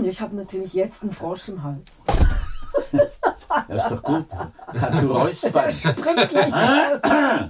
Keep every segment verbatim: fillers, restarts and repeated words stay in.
ich habe natürlich jetzt einen Frosch im Hals. Das ist doch gut. Kannst du räuspern. Springt gleich raus.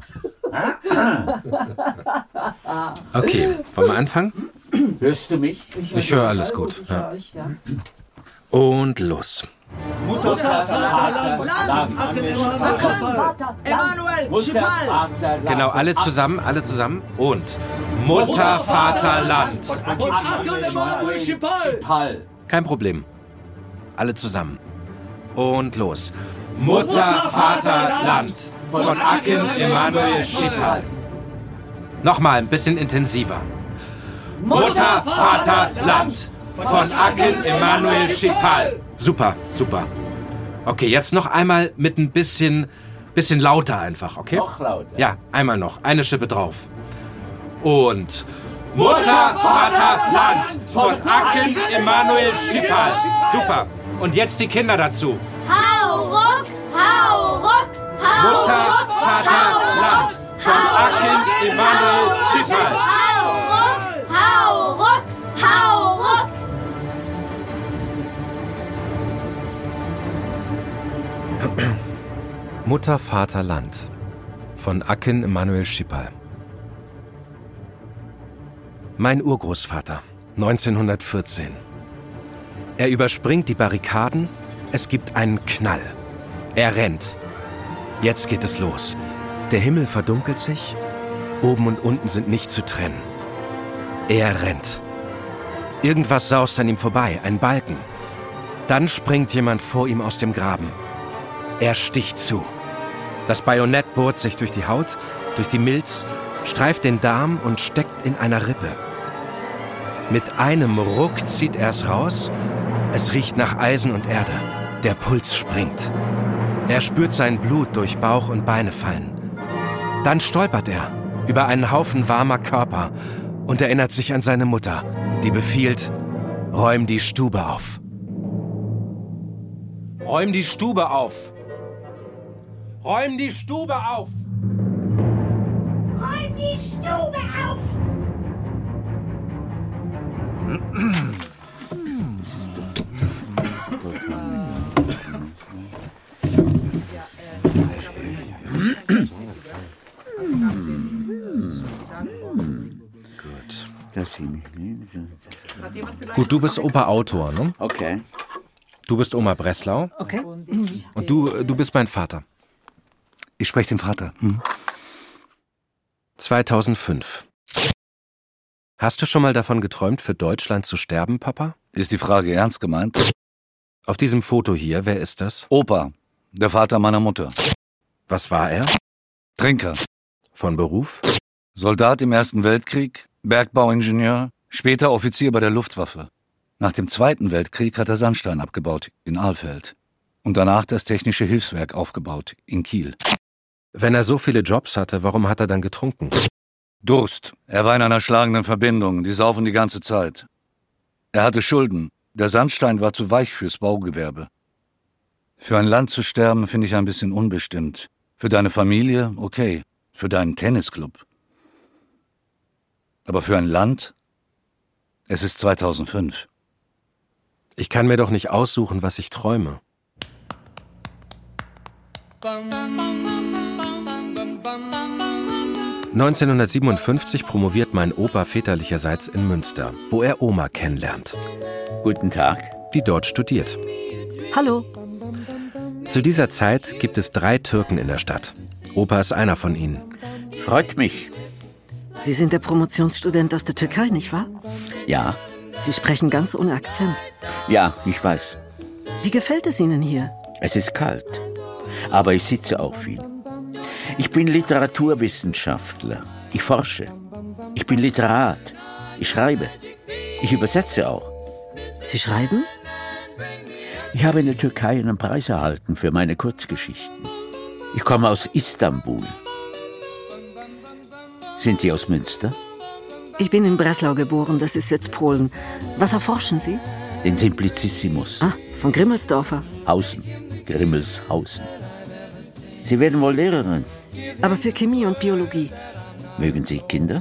Okay, wollen wir anfangen? Hörst du mich? Ich, Ich höre alles gut. Ich Ja. höre euch, ja. Und los. Mutter, Vater, Land, Vater, Emanuel, Mutter, Schipal. Vater, Land. Genau, alle zusammen, alle zusammen. Und Mutter, Vater, Land. Und Acken, Emanuel, Schipal. Schipal. Kein Problem. Alle zusammen. Und los. Mutter, Vater, Land. Von Acken Emanuel Schipal. Nochmal, ein bisschen intensiver. Mutter, Vater, Land. Von Acken Emanuel Schipal. Super, super. Okay, jetzt noch einmal mit ein bisschen, bisschen lauter einfach, okay? Noch lauter. Ja, einmal noch. Eine Schippe drauf. Und Mutter, Vater, Land. Von Acken Emanuel Schipal. Super. Und jetzt die Kinder dazu. Hauruck, Hauruck, Mutter, Hauruck, Vater, Land. Von Acken Emanuel Schipal. Hauruck, Hauruck, Hauruck. Mutter, Vater, Land. Von Acken Emanuel Schipal. Mein Urgroßvater, neunzehnhundertvierzehn. Er überspringt die Barrikaden, es gibt einen Knall. Er rennt. Jetzt geht es los. Der Himmel verdunkelt sich, oben und unten sind nicht zu trennen. Er rennt. Irgendwas saust an ihm vorbei, ein Balken. Dann springt jemand vor ihm aus dem Graben. Er sticht zu. Das Bajonett bohrt sich durch die Haut, durch die Milz, streift den Darm und steckt in einer Rippe. Mit einem Ruck zieht er es raus. Es riecht nach Eisen und Erde. Der Puls springt. Er spürt sein Blut durch Bauch und Beine fallen. Dann stolpert er über einen Haufen warmer Körper und erinnert sich an seine Mutter, die befiehlt: Räum die Stube auf. Räum die Stube auf. Räum die Stube auf. Räum die Stube auf. Gut. Das sie mich. Gut, du bist Opa Autor, ne? Okay. Du bist Oma Breslau. Okay. Und du, du bist mein Vater. Ich spreche den Vater. Hm? zweitausendfünf. Hast du schon mal davon geträumt, für Deutschland zu sterben, Papa? Ist die Frage ernst gemeint? Auf diesem Foto hier, wer ist das? Opa, der Vater meiner Mutter. Was war er? Trinker, Von Beruf? Soldat im Ersten Weltkrieg, Bergbauingenieur, später Offizier bei der Luftwaffe. Nach dem Zweiten Weltkrieg hat er Sandstein abgebaut in Alfeld und danach das Technische Hilfswerk aufgebaut in Kiel. Wenn er so viele Jobs hatte, warum hat er dann getrunken? Durst. Er war in einer schlagenden Verbindung, die saufen die ganze Zeit. Er hatte Schulden. Der Sandstein war zu weich fürs Baugewerbe. Für ein Land zu sterben finde ich ein bisschen unbestimmt. Für deine Familie, okay. Für deinen Tennisclub. Aber für ein Land? Es ist zweitausendfünf. Ich kann mir doch nicht aussuchen, was ich träume. neunzehnhundertsiebenundfünfzig promoviert mein Opa väterlicherseits in Münster, wo er Oma kennenlernt, Guten Tag. die dort studiert. Hallo. Zu dieser Zeit gibt es drei Türken in der Stadt. Opa ist einer von ihnen. Freut mich. Sie sind der Promotionsstudent aus der Türkei, nicht wahr? Ja, Sie sprechen ganz ohne Akzent. ja, ich weiß. Wie gefällt es Ihnen hier? Es ist kalt. Aber ich sitze auch viel. Ich bin Literaturwissenschaftler. Ich forsche. Ich bin Literat. Ich schreibe. Ich übersetze auch. Sie schreiben? Ich habe in der Türkei einen Preis erhalten für meine Kurzgeschichten. Ich komme aus Istanbul. Sind Sie aus Münster? Ich bin in Breslau geboren, das ist jetzt Polen. Was erforschen Sie? Den Simplicissimus. Ah, von Grimmelsdorfer. Hausen. Grimmelshausen. Sie werden wohl Lehrerin. Aber für Chemie und Biologie. Mögen Sie Kinder?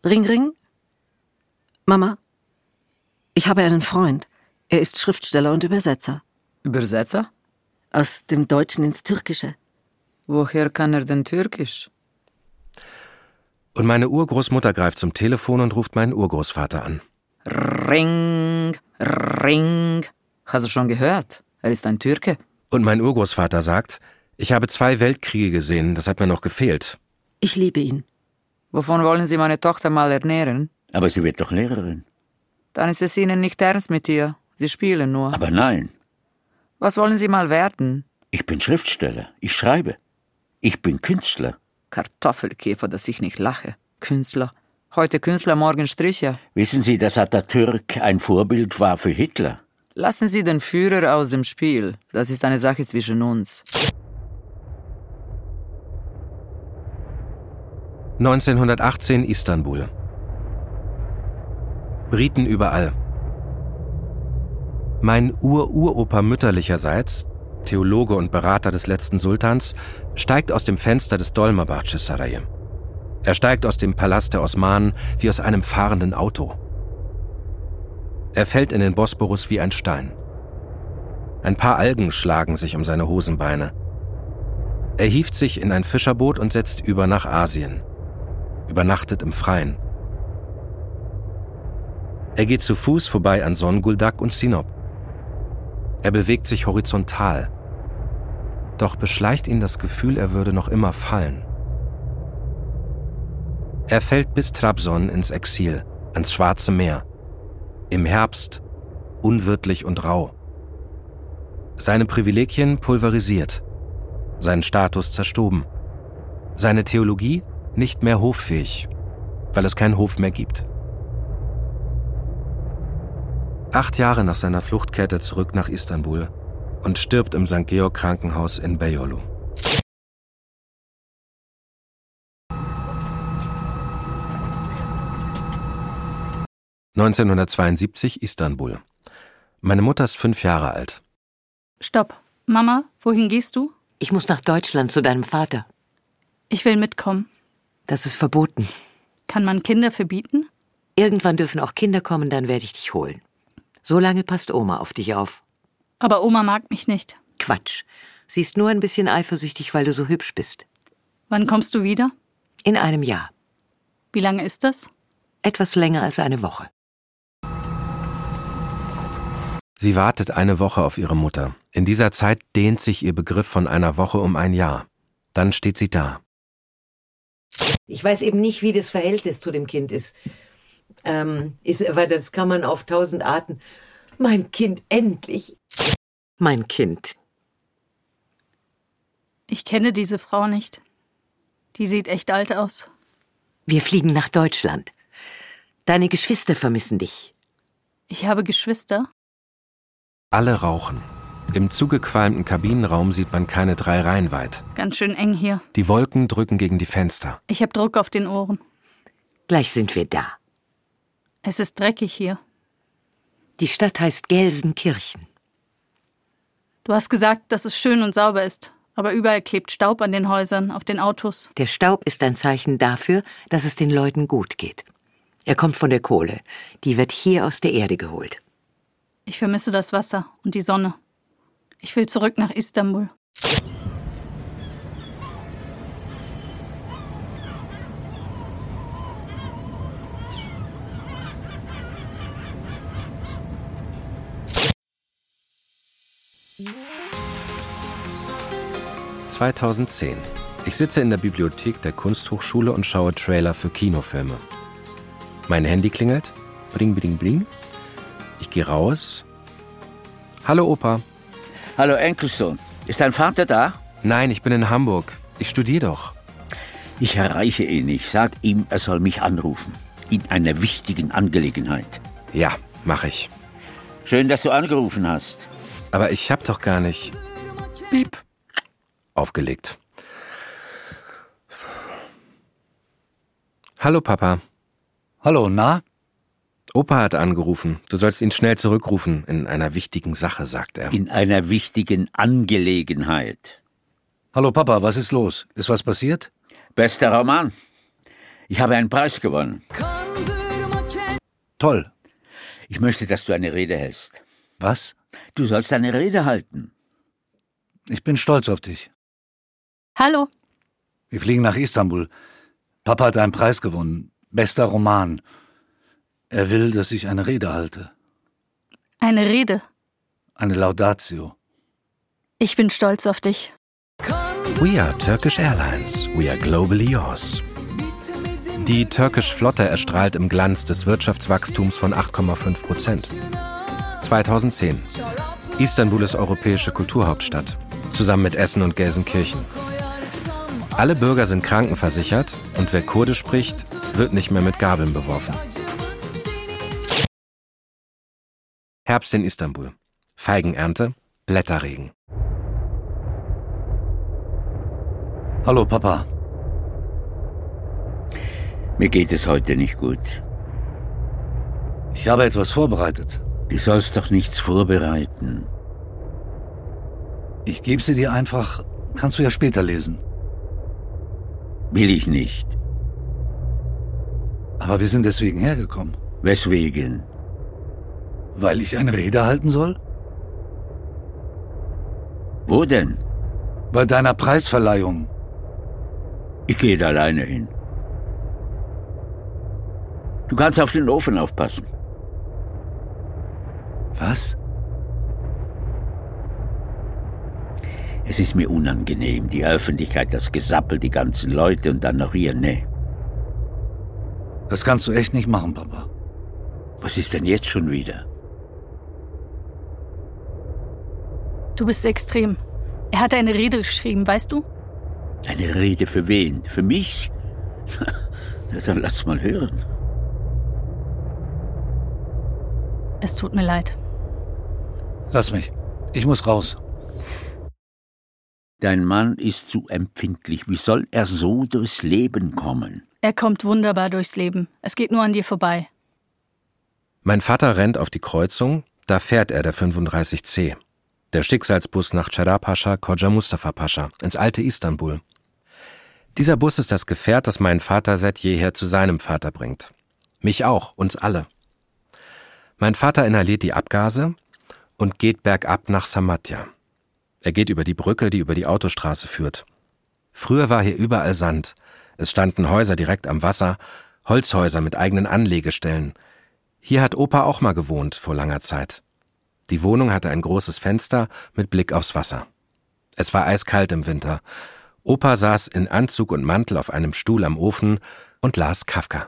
Ring, ring. Mama, ich habe einen Freund. Er ist Schriftsteller und Übersetzer. Übersetzer? Aus dem Deutschen ins Türkische. Woher kann er denn Türkisch? Und meine Urgroßmutter greift zum Telefon und ruft meinen Urgroßvater an. Ring, ring. Hast du schon gehört? Er ist ein Türke. Und mein Urgroßvater sagt, ich habe zwei Weltkriege gesehen, das hat mir noch gefehlt. Ich liebe ihn. Wovon wollen Sie meine Tochter mal ernähren? Aber sie wird doch Lehrerin. Dann ist es Ihnen nicht ernst mit ihr. Sie spielen nur. Aber nein. Was wollen Sie mal werden? Ich bin Schriftsteller. Ich schreibe. Ich bin Künstler. Kartoffelkäfer, dass ich nicht lache. Künstler. Heute Künstler, morgen Stricher. Wissen Sie, dass Atatürk ein Vorbild war für Hitler? Lassen Sie den Führer aus dem Spiel. Das ist eine Sache zwischen uns. neunzehnhundertachtzehn Istanbul. Briten überall. Mein Ur-Uropa mütterlicherseits, Theologe und Berater des letzten Sultans, steigt aus dem Fenster des Dolmabahce Sarayı. Er steigt aus dem Palast der Osmanen wie aus einem fahrenden Auto. Er fällt in den Bosporus wie ein Stein. Ein paar Algen schlagen sich um seine Hosenbeine. Er hieft sich in ein Fischerboot und setzt über nach Asien. Übernachtet im Freien. Er geht zu Fuß vorbei an Zonguldak und Sinop. Er bewegt sich horizontal. Doch beschleicht ihn das Gefühl, er würde noch immer fallen. Er fällt bis Trabzon ins Exil, ans Schwarze Meer. Im Herbst, unwirtlich und rau. Seine Privilegien pulverisiert. Seinen Status zerstoben. Seine Theologie nicht mehr hoffähig, weil es keinen Hof mehr gibt. Acht Jahre nach seiner Flucht kehrt er zurück nach Istanbul und stirbt im Sankt Georg Krankenhaus in Beyoğlu. neunzehnhundertzweiundsiebzig Istanbul. Meine Mutter ist fünf Jahre alt. Stopp. Mama, wohin gehst du? Ich muss nach Deutschland zu deinem Vater. Ich will mitkommen. Das ist verboten. Kann man Kinder verbieten? Irgendwann dürfen auch Kinder kommen, dann werde ich dich holen. So lange passt Oma auf dich auf. Aber Oma mag mich nicht. Quatsch. Sie ist nur ein bisschen eifersüchtig, weil du so hübsch bist. Wann kommst du wieder? In einem Jahr. Wie lange ist das? Etwas länger als eine Woche. Sie wartet eine Woche auf ihre Mutter. In dieser Zeit dehnt sich ihr Begriff von einer Woche um ein Jahr. Dann steht sie da. Ich weiß eben nicht, wie das Verhältnis zu dem Kind ist. Ähm, ist, weil das kann man auf tausend Arten. Mein Kind, endlich. Mein Kind. Ich kenne diese Frau nicht. Die sieht echt alt aus. Wir fliegen nach Deutschland. Deine Geschwister vermissen dich. Ich habe Geschwister. Alle rauchen. Im zugequalmten Kabinenraum sieht man keine drei Reihen weit. Ganz schön eng hier. Die Wolken drücken gegen die Fenster. Ich habe Druck auf den Ohren. Gleich sind wir da. Es ist dreckig hier. Die Stadt heißt Gelsenkirchen. Du hast gesagt, dass es schön und sauber ist. Aber überall klebt Staub an den Häusern, auf den Autos. Der Staub ist ein Zeichen dafür, dass es den Leuten gut geht. Er kommt von der Kohle. Die wird hier aus der Erde geholt. Ich vermisse das Wasser und die Sonne. Ich will zurück nach Istanbul. zweitausendzehn. Ich sitze in der Bibliothek der Kunsthochschule und schaue Trailer für Kinofilme. Mein Handy klingelt. Bling, bling, bling. Ich gehe raus. Hallo, Opa. Hallo, Enkelsohn. Ist dein Vater da? Nein, ich bin in Hamburg. Ich studiere doch. Ich erreiche ihn nicht. Sag ihm, er soll mich anrufen. In einer wichtigen Angelegenheit. Ja, mach ich. Schön, dass du angerufen hast. Aber ich hab doch gar nicht... Piep. Aufgelegt. Hallo, Papa. Hallo, na? Opa hat angerufen. Du sollst ihn schnell zurückrufen. In einer wichtigen Sache, sagt er. In einer wichtigen Angelegenheit. Hallo, Papa, was ist los? Ist was passiert? Bester Roman. Ich habe einen Preis gewonnen. Toll. Ich möchte, dass du eine Rede hältst. Was? Du sollst eine Rede halten. Ich bin stolz auf dich. Hallo. Wir fliegen nach Istanbul. Papa hat einen Preis gewonnen. Bester Roman. Er will, dass ich eine Rede halte. Eine Rede. Eine Laudatio. Ich bin stolz auf dich. We are Turkish Airlines. We are globally yours. Die Turkish Flotte erstrahlt im Glanz des Wirtschaftswachstums von acht Komma fünf Prozent. zweitausendzehn. Istanbul ist europäische Kulturhauptstadt, zusammen mit Essen und Gelsenkirchen. Alle Bürger sind krankenversichert und wer Kurdisch spricht, wird nicht mehr mit Gabeln beworfen. Herbst in Istanbul. Feigenernte, Blätterregen. Hallo, Papa. Mir geht es heute nicht gut. Ich habe etwas vorbereitet. Du sollst doch nichts vorbereiten. Ich gebe sie dir einfach. Kannst du ja später lesen. Will ich nicht. Aber wir sind deswegen hergekommen. Weswegen? Weil ich eine Rede halten soll? Wo denn? Bei deiner Preisverleihung. Ich gehe da alleine hin. Du kannst auf den Ofen aufpassen. Was? Es ist mir unangenehm, die Öffentlichkeit, das Gesappel, die ganzen Leute und dann noch hier, ne? Das kannst du echt nicht machen, Papa. Was ist denn jetzt schon wieder? Du bist extrem. Er hat eine Rede geschrieben, weißt du? Eine Rede für wen? Für mich? Na, dann lass mal hören. Es tut mir leid. Lass mich. Ich muss raus. Dein Mann ist zu empfindlich. Wie soll er so durchs Leben kommen? Er kommt wunderbar durchs Leben. Es geht nur an dir vorbei. Mein Vater rennt auf die Kreuzung, da fährt er der fünfunddreißig C. Der Schicksalsbus nach Cerrahpaşa, Koca Mustafa Pascha, ins alte Istanbul. Dieser Bus ist das Gefährt, das meinen Vater seit jeher zu seinem Vater bringt. Mich auch, uns alle. Mein Vater inhaliert die Abgase und geht bergab nach Samatya. Er geht über die Brücke, die über die Autostraße führt. Früher war hier überall Sand. Es standen Häuser direkt am Wasser, Holzhäuser mit eigenen Anlegestellen. Hier hat Opa auch mal gewohnt, vor langer Zeit. Die Wohnung hatte ein großes Fenster mit Blick aufs Wasser. Es war eiskalt im Winter. Opa saß in Anzug und Mantel auf einem Stuhl am Ofen und las Kafka.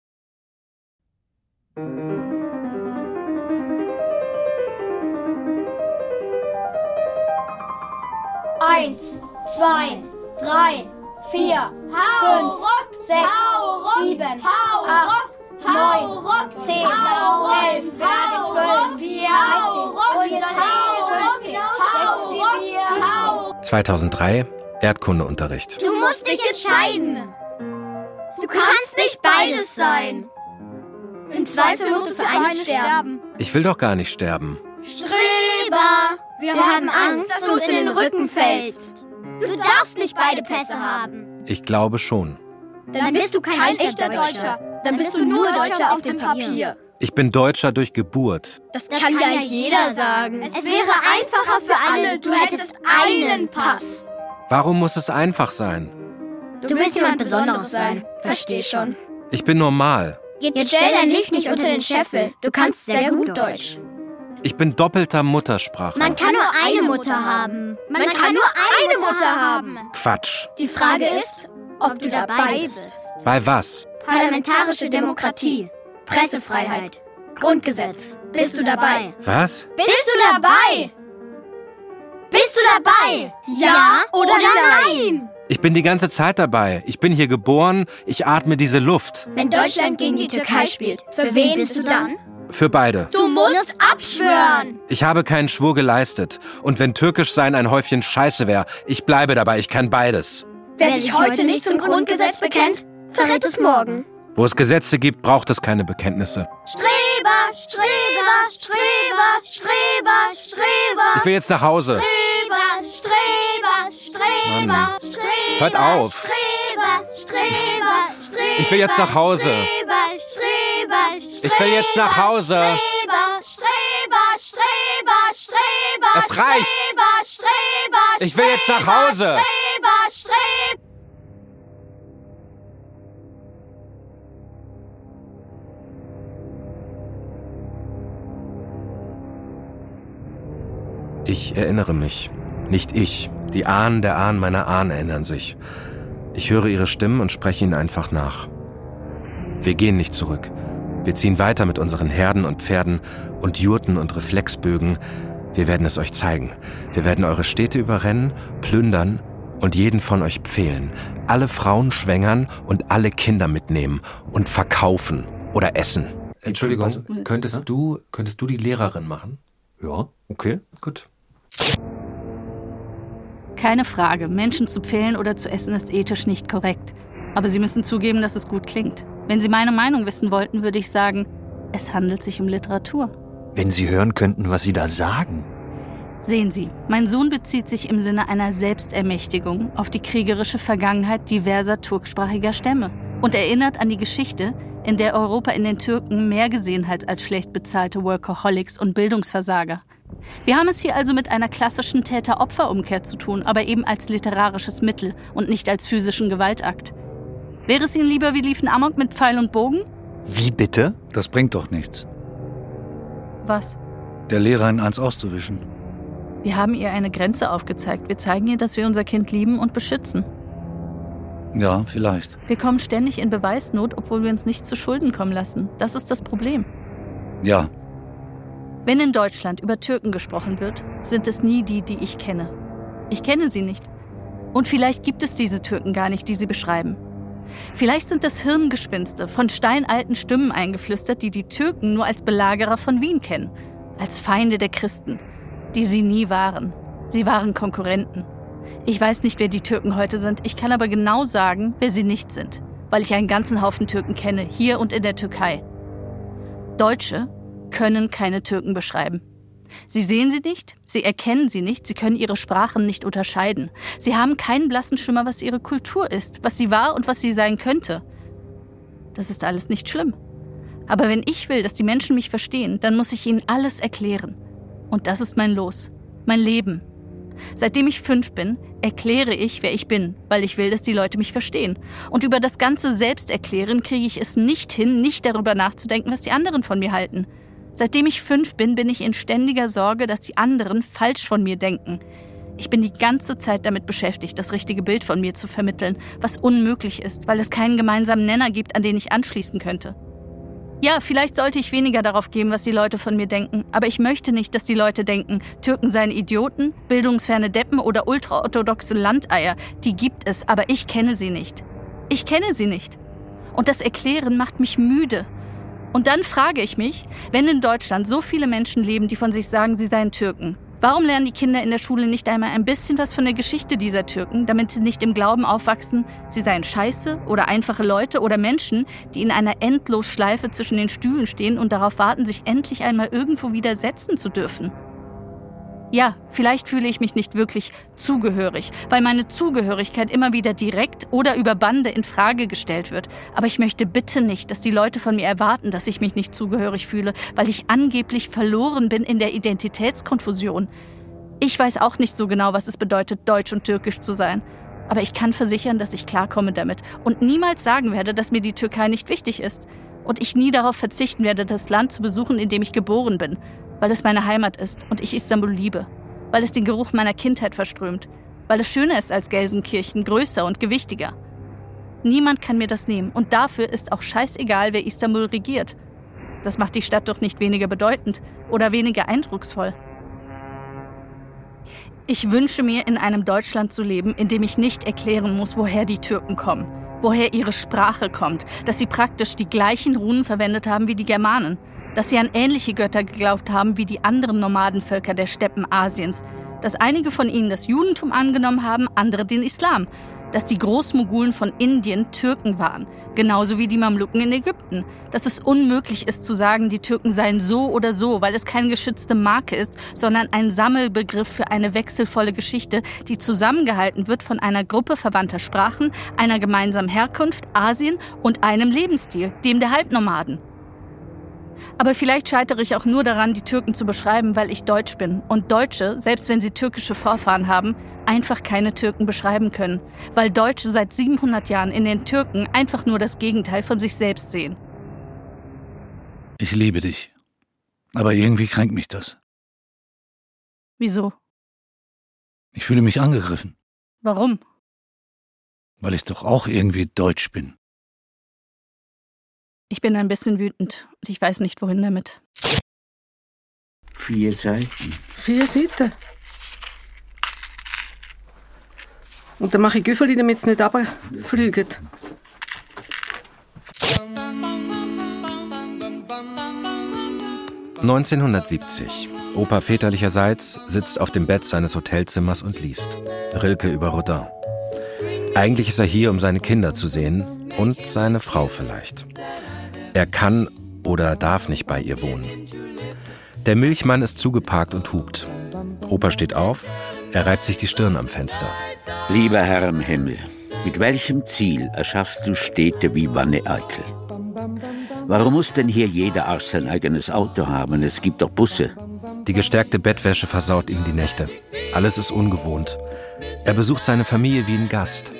Eins, zwei, drei, vier, fünf, sechs, sieben, acht, neun, zehn, elf, zwölf, dreizehn, vierzehn, zweitausenddrei, Erdkundeunterricht. Du musst dich entscheiden. Du kannst nicht beides sein. Im Zweifel musst du für eins sterben. Ich will doch gar nicht sterben. Streber! Wir, Wir haben Angst, dass du uns in den Rücken fällst. Du darfst nicht beide Pässe haben. Ich glaube schon. Dann bist du kein, kein echter Deutscher. Dann bist du nur Deutscher auf dem Papier. Ich bin Deutscher durch Geburt. Das, das kann, kann ja jeder sagen. Es wäre einfacher für alle, du hättest einen Pass. Warum muss es einfach sein? Du willst jemand Besonderes sein. Versteh schon. Ich bin normal. Jetzt stell dein Licht nicht unter den Scheffel. Du kannst sehr gut Deutsch. Ich bin doppelter Muttersprachler. Man kann nur eine Mutter haben. Man, Man kann nur eine Mutter haben. Quatsch. Die Frage ist, ob du dabei bist. Bei was? Parlamentarische Demokratie, Pressefreiheit, Grundgesetz. Bist du dabei? Was? Bist du dabei? Bist du dabei? Ja oder nein? Ich bin die ganze Zeit dabei. Ich bin hier geboren, ich atme diese Luft. Wenn Deutschland gegen die Türkei spielt, für wen bist du dann? Für beide. Du musst abschwören. Ich habe keinen Schwur geleistet. Und wenn türkisch sein ein Häufchen Scheiße wäre, ich bleibe dabei, ich kann beides. Wer sich heute nicht zum Grundgesetz bekennt, verrät es morgen. Wo es Gesetze gibt, braucht es keine Bekenntnisse. Streber, Streber, Streber, Streber, Streber. Ich will jetzt nach Hause. Streber, Streber, Streber, Mann. Streber. Hört auf. Streber, Streber, Streber. Ich will jetzt nach Hause. Streber, Streber, Streber. Ich will jetzt nach Hause. Streber, Streber, Streber, Streber. Es reicht. Streber, Streber, Ich will jetzt nach Hause. Streber, Streber. Ich erinnere mich. Nicht ich. Die Ahnen der Ahnen meiner Ahnen erinnern sich. Ich höre ihre Stimmen und spreche ihnen einfach nach. Wir gehen nicht zurück. Wir ziehen weiter mit unseren Herden und Pferden und Jurten und Reflexbögen. Wir werden es euch zeigen. Wir werden eure Städte überrennen, plündern und jeden von euch pfählen. Alle Frauen schwängern und alle Kinder mitnehmen und verkaufen oder essen. Entschuldigung, könntest du, könntest du die Lehrerin machen? Ja, okay, gut. Keine Frage, Menschen zu pfählen oder zu essen ist ethisch nicht korrekt. Aber Sie müssen zugeben, dass es gut klingt. Wenn Sie meine Meinung wissen wollten, würde ich sagen, es handelt sich um Literatur. Wenn Sie hören könnten, was Sie da sagen. Sehen Sie, mein Sohn bezieht sich im Sinne einer Selbstermächtigung auf die kriegerische Vergangenheit diverser turksprachiger Stämme und erinnert an die Geschichte, in der Europa in den Türken mehr gesehen hat als schlecht bezahlte Workaholics und Bildungsversager. Wir haben es hier also mit einer klassischen Täter-Opfer-Umkehr zu tun, aber eben als literarisches Mittel und nicht als physischen Gewaltakt. Wäre es Ihnen lieber, wir liefen Amok mit Pfeil und Bogen? Wie bitte? Das bringt doch nichts. Was? Der Lehrerin eins auszuwischen. Wir haben ihr eine Grenze aufgezeigt. Wir zeigen ihr, dass wir unser Kind lieben und beschützen. Ja, vielleicht. Wir kommen ständig in Beweisnot, obwohl wir uns nicht zu Schulden kommen lassen. Das ist das Problem. Ja. Wenn in Deutschland über Türken gesprochen wird, sind es nie die, die ich kenne. Ich kenne sie nicht. Und vielleicht gibt es diese Türken gar nicht, die sie beschreiben. Vielleicht sind das Hirngespinste, von steinalten Stimmen eingeflüstert, die die Türken nur als Belagerer von Wien kennen, als Feinde der Christen, die sie nie waren. Sie waren Konkurrenten. Ich weiß nicht, wer die Türken heute sind, ich kann aber genau sagen, wer sie nicht sind, weil ich einen ganzen Haufen Türken kenne, hier und in der Türkei. Deutsche können keine Türken beschreiben. Sie sehen sie nicht, sie erkennen sie nicht, sie können ihre Sprachen nicht unterscheiden. Sie haben keinen blassen Schimmer, was ihre Kultur ist, was sie war und was sie sein könnte. Das ist alles nicht schlimm. Aber wenn ich will, dass die Menschen mich verstehen, dann muss ich ihnen alles erklären. Und das ist mein Los, mein Leben. Seitdem ich fünf bin, erkläre ich, wer ich bin, weil ich will, dass die Leute mich verstehen. Und über das ganze Selbsterklären kriege ich es nicht hin, nicht darüber nachzudenken, was die anderen von mir halten. Seitdem ich fünf bin, bin ich in ständiger Sorge, dass die anderen falsch von mir denken. Ich bin die ganze Zeit damit beschäftigt, das richtige Bild von mir zu vermitteln, was unmöglich ist, weil es keinen gemeinsamen Nenner gibt, an den ich anschließen könnte. Ja, vielleicht sollte ich weniger darauf geben, was die Leute von mir denken, aber ich möchte nicht, dass die Leute denken, Türken seien Idioten, bildungsferne Deppen oder ultraorthodoxe Landeier. Die gibt es, aber ich kenne sie nicht. Ich kenne sie nicht. Und das Erklären macht mich müde. Und dann frage ich mich, wenn in Deutschland so viele Menschen leben, die von sich sagen, sie seien Türken, warum lernen die Kinder in der Schule nicht einmal ein bisschen was von der Geschichte dieser Türken, damit sie nicht im Glauben aufwachsen, sie seien Scheiße oder einfache Leute oder Menschen, die in einer Endlosschleife zwischen den Stühlen stehen und darauf warten, sich endlich einmal irgendwo wieder setzen zu dürfen? Ja, vielleicht fühle ich mich nicht wirklich zugehörig, weil meine Zugehörigkeit immer wieder direkt oder über Bande in Frage gestellt wird. Aber ich möchte bitte nicht, dass die Leute von mir erwarten, dass ich mich nicht zugehörig fühle, weil ich angeblich verloren bin in der Identitätskonfusion. Ich weiß auch nicht so genau, was es bedeutet, deutsch und türkisch zu sein. Aber ich kann versichern, dass ich klarkomme damit und niemals sagen werde, dass mir die Türkei nicht wichtig ist. Und ich nie darauf verzichten werde, das Land zu besuchen, in dem ich geboren bin. Weil es meine Heimat ist und ich Istanbul liebe. Weil es den Geruch meiner Kindheit verströmt. Weil es schöner ist als Gelsenkirchen, größer und gewichtiger. Niemand kann mir das nehmen und dafür ist auch scheißegal, wer Istanbul regiert. Das macht die Stadt doch nicht weniger bedeutend oder weniger eindrucksvoll. Ich wünsche mir, in einem Deutschland zu leben, in dem ich nicht erklären muss, woher die Türken kommen. Woher ihre Sprache kommt. Dass sie praktisch die gleichen Runen verwendet haben wie die Germanen. Dass sie an ähnliche Götter geglaubt haben wie die anderen Nomadenvölker der Steppen Asiens. Dass einige von ihnen das Judentum angenommen haben, andere den Islam. dass die Großmogulen von Indien Türken waren, genauso wie die Mamluken in Ägypten. Dass es unmöglich ist zu sagen, die Türken seien so oder so, weil es keine geschützte Marke ist, sondern ein Sammelbegriff für eine wechselvolle Geschichte, die zusammengehalten wird von einer Gruppe verwandter Sprachen, einer gemeinsamen Herkunft, Asien und einem Lebensstil, dem der Halbnomaden. Aber vielleicht scheitere ich auch nur daran, die Türken zu beschreiben, weil ich Deutsch bin. Und Deutsche, selbst wenn sie türkische Vorfahren haben, einfach keine Türken beschreiben können. Weil Deutsche seit siebenhundert Jahren in den Türken einfach nur das Gegenteil von sich selbst sehen. Ich liebe dich. Aber irgendwie kränkt mich das. Wieso? Ich fühle mich angegriffen. Warum? Weil ich doch auch irgendwie deutsch bin. Ich bin ein bisschen wütend und ich weiß nicht, wohin damit. Vier Seiten. Vier Seiten. Und dann mache ich Güffeli, damit es nicht runterfliegt. neunzehnhundertsiebzig. Opa väterlicherseits sitzt auf dem Bett seines Hotelzimmers und liest. Rilke über Rodin. Eigentlich ist er hier, um seine Kinder zu sehen und seine Frau vielleicht. Er kann oder darf nicht bei ihr wohnen. Der Milchmann ist zugeparkt und hupt. Opa steht auf, er reibt sich die Stirn am Fenster. Lieber Herr im Himmel, mit welchem Ziel erschaffst du Städte wie Wanne-Eickel? Warum muss denn hier jeder Arsch sein eigenes Auto haben? Es gibt doch Busse. Die gestärkte Bettwäsche versaut ihm die Nächte. Alles ist ungewohnt. Er besucht seine Familie wie ein Gast.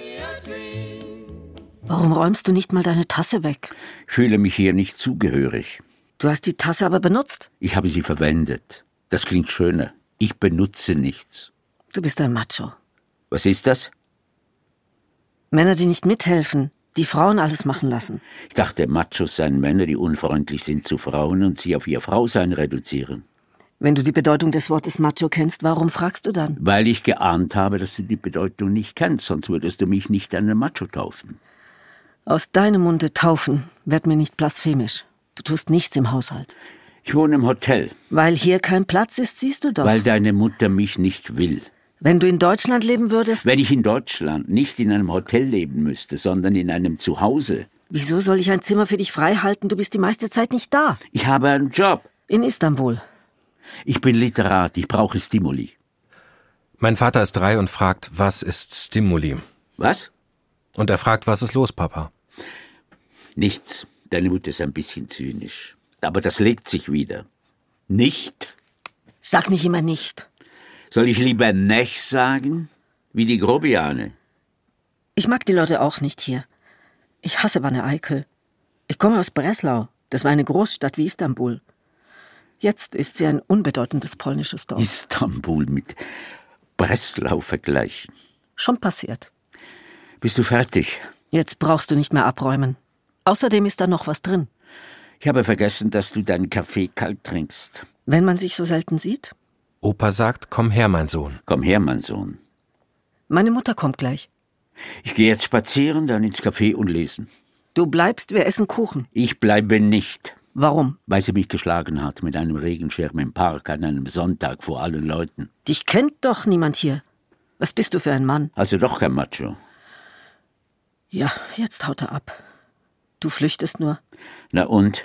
Warum räumst du nicht mal deine Tasse weg? Ich fühle mich hier nicht zugehörig. Du hast die Tasse aber benutzt. Ich habe sie verwendet. Das klingt schöner. Ich benutze nichts. Du bist ein Macho. Was ist das? Männer, die nicht mithelfen, die Frauen alles machen lassen. Ich dachte, Machos seien Männer, die unfreundlich sind zu Frauen und sie auf ihr Frausein reduzieren. Wenn du die Bedeutung des Wortes Macho kennst, warum fragst du dann? Weil ich geahnt habe, dass du die Bedeutung nicht kennst, sonst würdest du mich nicht einen Macho taufen. Aus deinem Munde taufen wird mir nicht blasphemisch. Du tust nichts im Haushalt. Ich wohne im Hotel. Weil hier kein Platz ist, siehst du doch. Weil deine Mutter mich nicht will. Wenn du in Deutschland leben würdest... Wenn ich in Deutschland nicht in einem Hotel leben müsste, sondern in einem Zuhause. Wieso soll ich ein Zimmer für dich frei halten? Du bist die meiste Zeit nicht da. Ich habe einen Job. In Istanbul. Ich bin Literat, ich brauche Stimuli. Mein Vater ist drei und fragt, was ist Stimuli? Was? Und er fragt, was ist los, Papa? Nichts. Deine Mutter ist ein bisschen zynisch. Aber das legt sich wieder. Nicht. Sag nicht immer nicht. Soll ich lieber nicht sagen? Wie die Grobiane. Ich mag die Leute auch nicht hier. Ich hasse Wanne-Eickel. Ich komme aus Breslau. Das war eine Großstadt wie Istanbul. Jetzt ist sie ein unbedeutendes polnisches Dorf. Istanbul mit Breslau vergleichen. Schon passiert. Bist du fertig? Jetzt brauchst du nicht mehr abräumen. Außerdem ist da noch was drin. Ich habe vergessen, dass du deinen Kaffee kalt trinkst. Wenn man sich so selten sieht? Opa sagt, komm her, mein Sohn. Komm her, mein Sohn. Meine Mutter kommt gleich. Ich gehe jetzt spazieren, dann ins Café und lesen. Du bleibst, wir essen Kuchen. Ich bleibe nicht. Warum? Weil sie mich geschlagen hat mit einem Regenschirm im Park an einem Sonntag vor allen Leuten. Dich kennt doch niemand hier. Was bist du für ein Mann? Also doch kein Macho. Ja, jetzt haut er ab. Du flüchtest nur. Na und?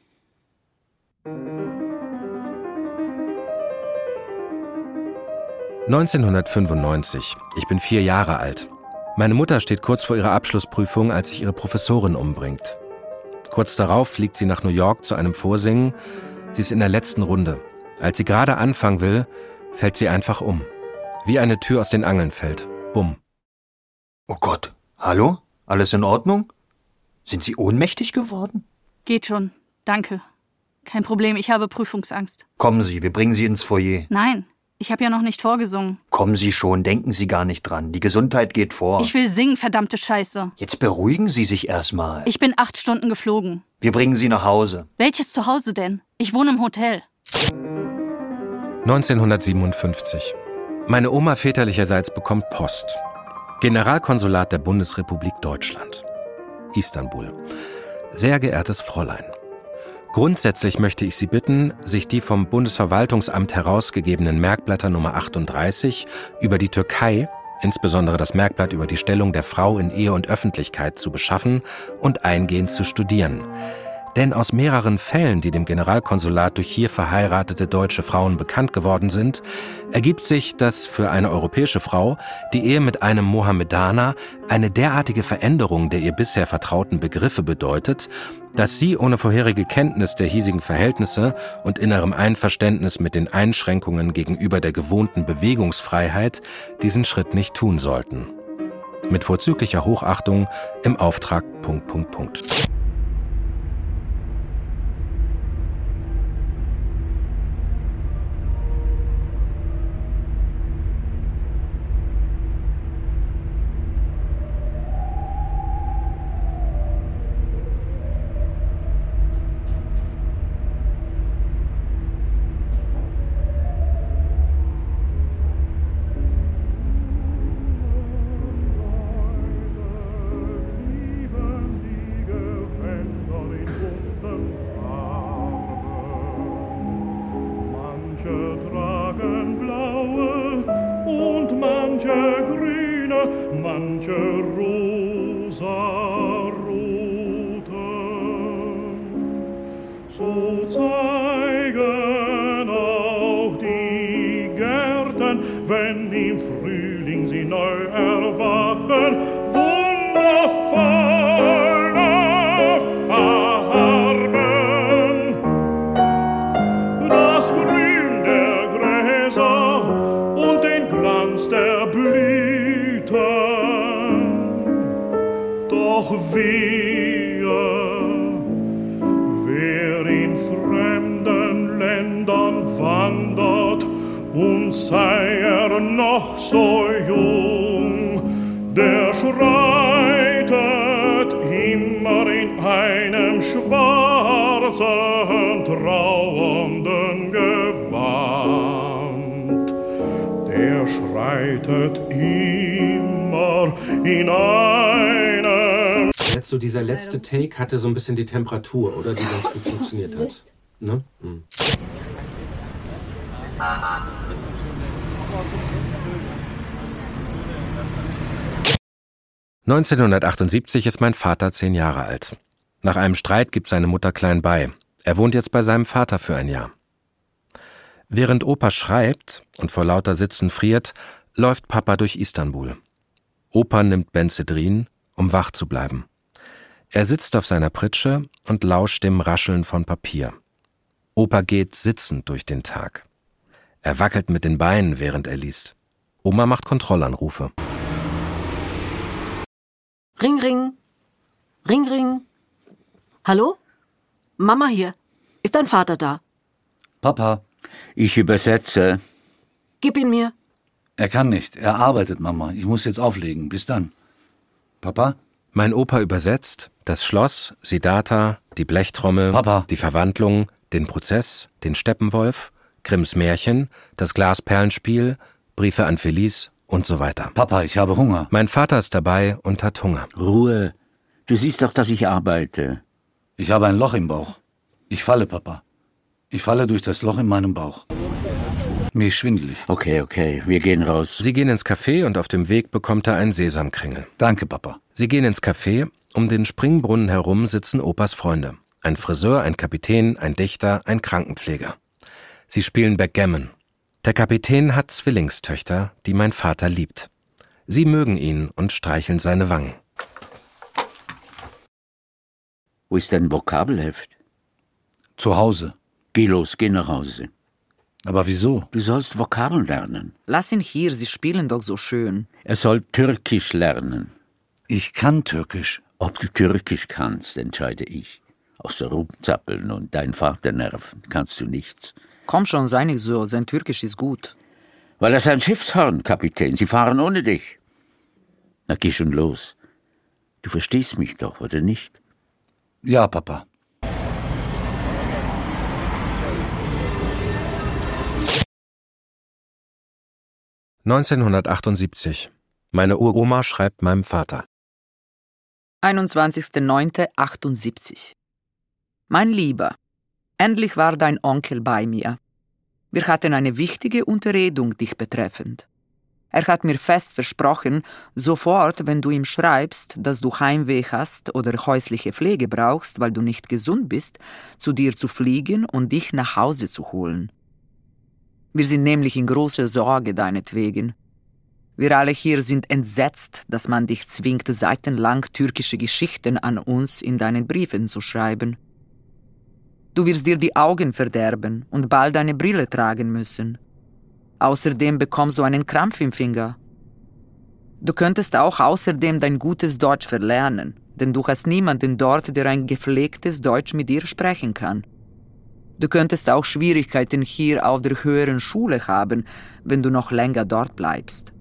neunzehnhundertfünfundneunzig. Ich bin vier Jahre alt. Meine Mutter steht kurz vor ihrer Abschlussprüfung, als sich ihre Professorin umbringt. Kurz darauf fliegt sie nach New York zu einem Vorsingen. Sie ist in der letzten Runde. Als sie gerade anfangen will, fällt sie einfach um. Wie eine Tür aus den Angeln fällt. Bumm. Oh Gott. Hallo? Alles in Ordnung? Sind Sie ohnmächtig geworden? Geht schon. Danke. Kein Problem, ich habe Prüfungsangst. Kommen Sie, wir bringen Sie ins Foyer. Nein, ich habe ja noch nicht vorgesungen. Kommen Sie schon, denken Sie gar nicht dran. Die Gesundheit geht vor. Ich will singen, verdammte Scheiße. Jetzt beruhigen Sie sich erstmal. Ich bin acht Stunden geflogen. Wir bringen Sie nach Hause. Welches Zuhause denn? Ich wohne im Hotel. neunzehnhundertsiebenundfünfzig. Meine Oma väterlicherseits bekommt Post. Generalkonsulat der Bundesrepublik Deutschland. Istanbul. Sehr geehrtes Fräulein. Grundsätzlich möchte ich Sie bitten, sich die vom Bundesverwaltungsamt herausgegebenen Merkblätter Nummer achtunddreißig über die Türkei insbesondere das Merkblatt über die Stellung der Frau in Ehe und Öffentlichkeit, zu beschaffen und eingehend zu studieren. Denn aus mehreren Fällen, die dem Generalkonsulat durch hier verheiratete deutsche Frauen bekannt geworden sind, ergibt sich, dass für eine europäische Frau die Ehe mit einem Mohammedaner eine derartige Veränderung der ihr bisher vertrauten Begriffe bedeutet, dass sie ohne vorherige Kenntnis der hiesigen Verhältnisse und innerem Einverständnis mit den Einschränkungen gegenüber der gewohnten Bewegungsfreiheit diesen Schritt nicht tun sollten. Mit vorzüglicher Hochachtung im Auftrag... Punkt, Punkt, Punkt. So dieser letzte Take hatte so ein bisschen die Temperatur, oder? Die ganz gut funktioniert hat. Ne? Hm. neunzehnhundertachtundsiebzig ist mein Vater zehn Jahre alt. Nach einem Streit gibt seine Mutter klein bei. Er wohnt jetzt bei seinem Vater für ein Jahr. Während Opa schreibt und vor lauter Sitzen friert, läuft Papa durch Istanbul. Opa nimmt Benzedrin, um wach zu bleiben. Er sitzt auf seiner Pritsche und lauscht dem Rascheln von Papier. Opa geht sitzend durch den Tag. Er wackelt mit den Beinen, während er liest. Oma macht Kontrollanrufe. Ring, ring. Ring, ring. Hallo? Mama hier. Ist dein Vater da? Papa. Ich übersetze. Gib ihn mir. Er kann nicht. Er arbeitet, Mama. Ich muss jetzt auflegen. Bis dann. Papa? Mein Opa übersetzt das Schloss, Siddhartha, die Blechtrommel, Papa. die Verwandlung, den Prozess, den Steppenwolf, Grimms Märchen, das Glasperlenspiel, Briefe an Felice und so weiter. Papa, ich habe Hunger. Mein Vater ist dabei und hat Hunger. Ruhe. Du siehst doch, dass ich arbeite. Ich habe ein Loch im Bauch. Ich falle, Papa. Ich falle durch das Loch in meinem Bauch. Mir ist schwindelig. Okay, okay, wir gehen raus. Sie gehen ins Café und auf dem Weg bekommt er einen Sesamkringel. Danke, Papa. Sie gehen ins Café. Um den Springbrunnen herum sitzen Opas Freunde. Ein Friseur, ein Kapitän, ein Dichter, ein Krankenpfleger. Sie spielen Backgammon. Der Kapitän hat Zwillingstöchter, die mein Vater liebt. Sie mögen ihn und streicheln seine Wangen. Wo ist dein Vokabelheft? Zu Hause. Geh los, geh nach Hause. Aber wieso? Du sollst Vokabeln lernen. Lass ihn hier, sie spielen doch so schön. Er soll Türkisch lernen. Ich kann Türkisch. Ob du Türkisch kannst, entscheide ich. Außer rumzappeln und deinen Vater nerven kannst du nichts. Komm schon, sei nicht so, sein Türkisch ist gut. Weil er sein Schiffshorn, Kapitän, sie fahren ohne dich. Na, geh schon los. Du verstehst mich doch, oder nicht? Ja, Papa. neunzehnhundertachtundsiebzig. Meine Uroma schreibt meinem Vater. einundzwanzigster neunter achtundsiebzig. Mein Lieber, endlich war dein Onkel bei mir. Wir hatten eine wichtige Unterredung dich betreffend. Er hat mir fest versprochen, sofort, wenn du ihm schreibst, dass du Heimweh hast oder häusliche Pflege brauchst, weil du nicht gesund bist, zu dir zu fliegen und dich nach Hause zu holen. Wir sind nämlich in großer Sorge deinetwegen. Wir alle hier sind entsetzt, dass man dich zwingt, seitenlang türkische Geschichten an uns in deinen Briefen zu schreiben. Du wirst dir die Augen verderben und bald eine Brille tragen müssen. Außerdem bekommst du einen Krampf im Finger. Du könntest auch außerdem dein gutes Deutsch verlernen, denn du hast niemanden dort, der ein gepflegtes Deutsch mit dir sprechen kann. Du könntest auch Schwierigkeiten hier auf der höheren Schule haben, wenn du noch länger dort bleibst.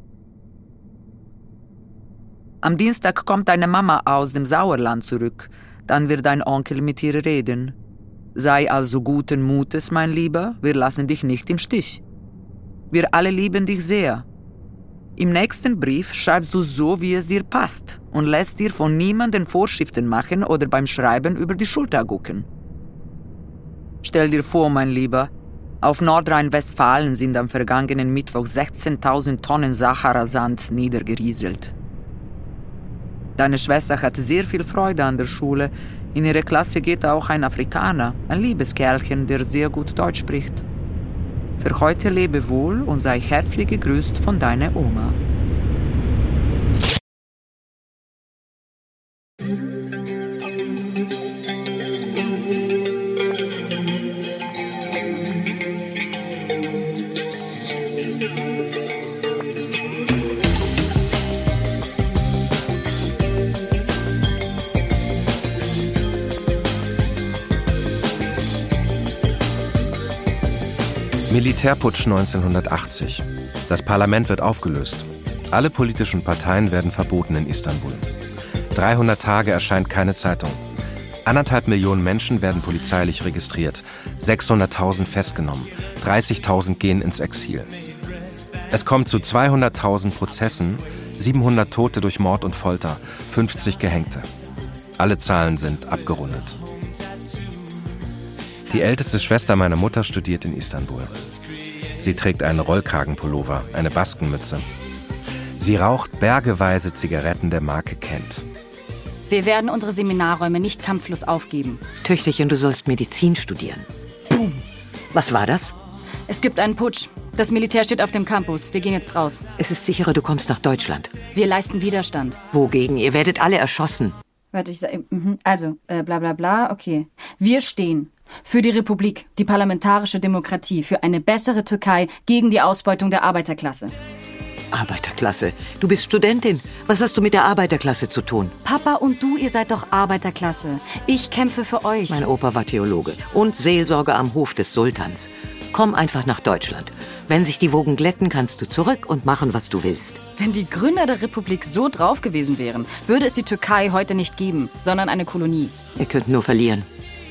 Am Dienstag kommt deine Mama aus dem Sauerland zurück, dann wird dein Onkel mit ihr reden. Sei also guten Mutes, mein Lieber, wir lassen dich nicht im Stich. Wir alle lieben dich sehr. Im nächsten Brief schreibst du so, wie es dir passt und lässt dir von niemandem Vorschriften machen oder beim Schreiben über die Schulter gucken. Stell dir vor, mein Lieber, auf Nordrhein-Westfalen sind am vergangenen Mittwoch sechzehntausend Tonnen Sahara-Sand niedergerieselt. Deine Schwester hat sehr viel Freude an der Schule. In ihre Klasse geht auch ein Afrikaner, ein liebes Kerlchen, der sehr gut Deutsch spricht. Für heute lebe wohl und sei herzlich gegrüßt von deiner Oma. Militärputsch neunzehnhundertachtzig. Das Parlament wird aufgelöst. Alle politischen Parteien werden verboten in Istanbul. dreihundert Tage erscheint keine Zeitung. Anderthalb Millionen Menschen werden polizeilich registriert. sechshunderttausend festgenommen. dreißigtausend gehen ins Exil. Es kommt zu zweihunderttausend Prozessen, siebenhundert Tote durch Mord und Folter, fünfzig Gehängte. Alle Zahlen sind abgerundet. Die älteste Schwester meiner Mutter studiert in Istanbul. Sie trägt einen Rollkragenpullover, eine Baskenmütze. Sie raucht bergeweise Zigaretten der Marke Kent. Wir werden unsere Seminarräume nicht kampflos aufgeben. Töchterchen, du sollst Medizin studieren. Boom. Was war das? Es gibt einen Putsch. Das Militär steht auf dem Campus. Wir gehen jetzt raus. Es ist sicherer, du kommst nach Deutschland. Wir leisten Widerstand. Wogegen? Ihr werdet alle erschossen. Warte, ich sage... Also, äh, bla bla bla, okay. Wir stehen für die Republik, die parlamentarische Demokratie, für eine bessere Türkei gegen die Ausbeutung der Arbeiterklasse. Arbeiterklasse? Du bist Studentin. Was hast du mit der Arbeiterklasse zu tun? Papa und du, ihr seid doch Arbeiterklasse. Ich kämpfe für euch. Mein Opa war Theologe und Seelsorger am Hof des Sultans. Komm einfach nach Deutschland. Wenn sich die Wogen glätten, kannst du zurück und machen, was du willst. Wenn die Gründer der Republik so drauf gewesen wären, würde es die Türkei heute nicht geben, sondern eine Kolonie. Ihr könnt nur verlieren.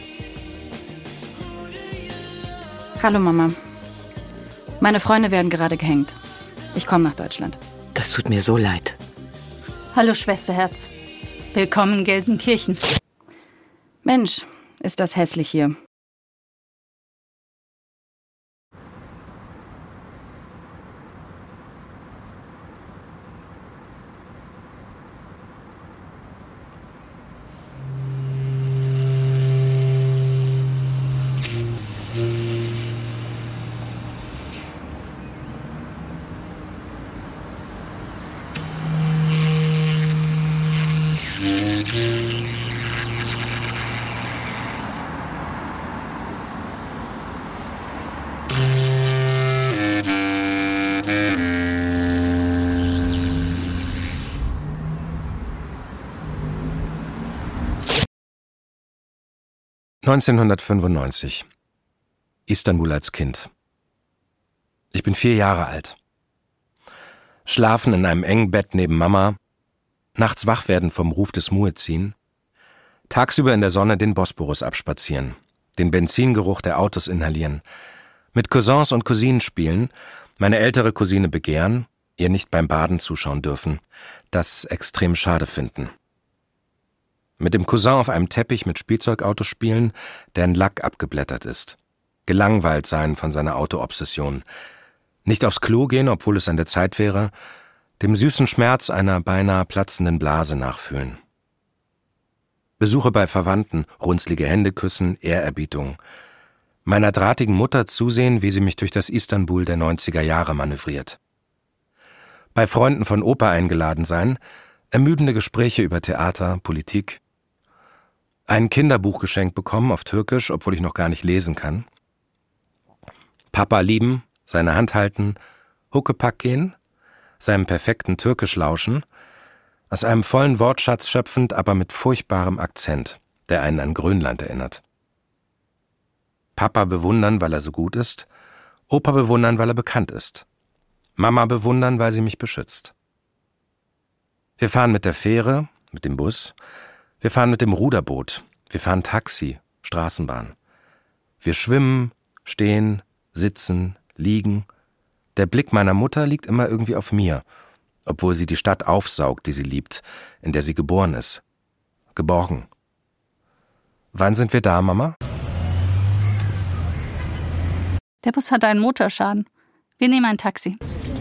Hallo Mama. Meine Freunde werden gerade gehängt. Ich komme nach Deutschland. Das tut mir so leid. Hallo Schwesterherz. Willkommen in Gelsenkirchen. Mensch, ist das hässlich hier. neunzehnhundertfünfundneunzig. Istanbul als Kind. Ich bin vier Jahre alt. Schlafen in einem engen Bett neben Mama, nachts wach werden vom Ruf des Muezzin, tagsüber in der Sonne den Bosporus abspazieren, den Benzingeruch der Autos inhalieren, mit Cousins und Cousinen spielen, meine ältere Cousine begehren, ihr nicht beim Baden zuschauen dürfen, das extrem schade finden. Mit dem Cousin auf einem Teppich mit Spielzeugautos spielen, deren Lack abgeblättert ist. Gelangweilt sein von seiner Autoobsession. Nicht aufs Klo gehen, obwohl es an der Zeit wäre, dem süßen Schmerz einer beinahe platzenden Blase nachfühlen. Besuche bei Verwandten, runzlige Hände küssen, Ehrerbietung. Meiner drahtigen Mutter zusehen, wie sie mich durch das Istanbul der neunziger Jahre manövriert. Bei Freunden von Opa eingeladen sein, ermüdende Gespräche über Theater, Politik. Ein Kinderbuch geschenkt bekommen auf Türkisch, obwohl ich noch gar nicht lesen kann. Papa lieben, seine Hand halten, Huckepack gehen, seinem perfekten Türkisch lauschen, aus einem vollen Wortschatz schöpfend, aber mit furchtbarem Akzent, der einen an Grönland erinnert. Papa bewundern, weil er so gut ist, Opa bewundern, weil er bekannt ist, Mama bewundern, weil sie mich beschützt. Wir fahren mit der Fähre, mit dem Bus, wir fahren mit dem Ruderboot, wir fahren Taxi, Straßenbahn. Wir schwimmen, stehen, sitzen, liegen. Der Blick meiner Mutter liegt immer irgendwie auf mir, obwohl sie die Stadt aufsaugt, die sie liebt, in der sie geboren ist. Geborgen. Wann sind wir da, Mama? Der Bus hatte einen Motorschaden. Wir nehmen ein Taxi.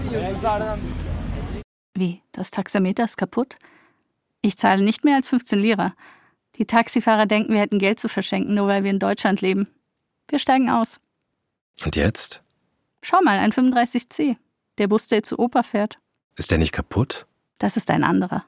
Wie? Das Taxameter ist kaputt? Ich zahle nicht mehr als fünfzehn Lira. Die Taxifahrer denken, wir hätten Geld zu verschenken, nur weil wir in Deutschland leben. Wir steigen aus. Und jetzt? Schau mal, ein fünfunddreißig C. Der Bus, der zu Opa fährt. Ist der nicht kaputt? Das ist ein anderer.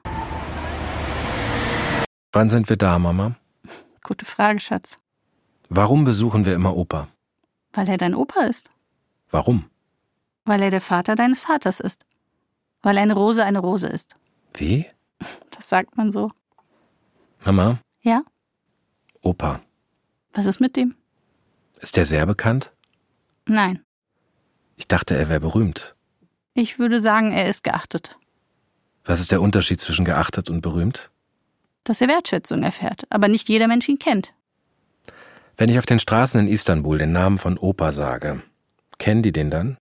Wann sind wir da, Mama? Gute Frage, Schatz. Warum besuchen wir immer Opa? Weil er dein Opa ist. Warum? Weil er der Vater deines Vaters ist. Weil eine Rose eine Rose ist. Wie? Das sagt man so. Mama? Ja? Opa. Was ist mit dem? Ist der sehr bekannt? Nein. Ich dachte, er wäre berühmt. Ich würde sagen, er ist geachtet. Was ist der Unterschied zwischen geachtet und berühmt? Dass er Wertschätzung erfährt, aber nicht jeder Mensch ihn kennt. Wenn ich auf den Straßen in Istanbul den Namen von Opa sage, kennen die den dann?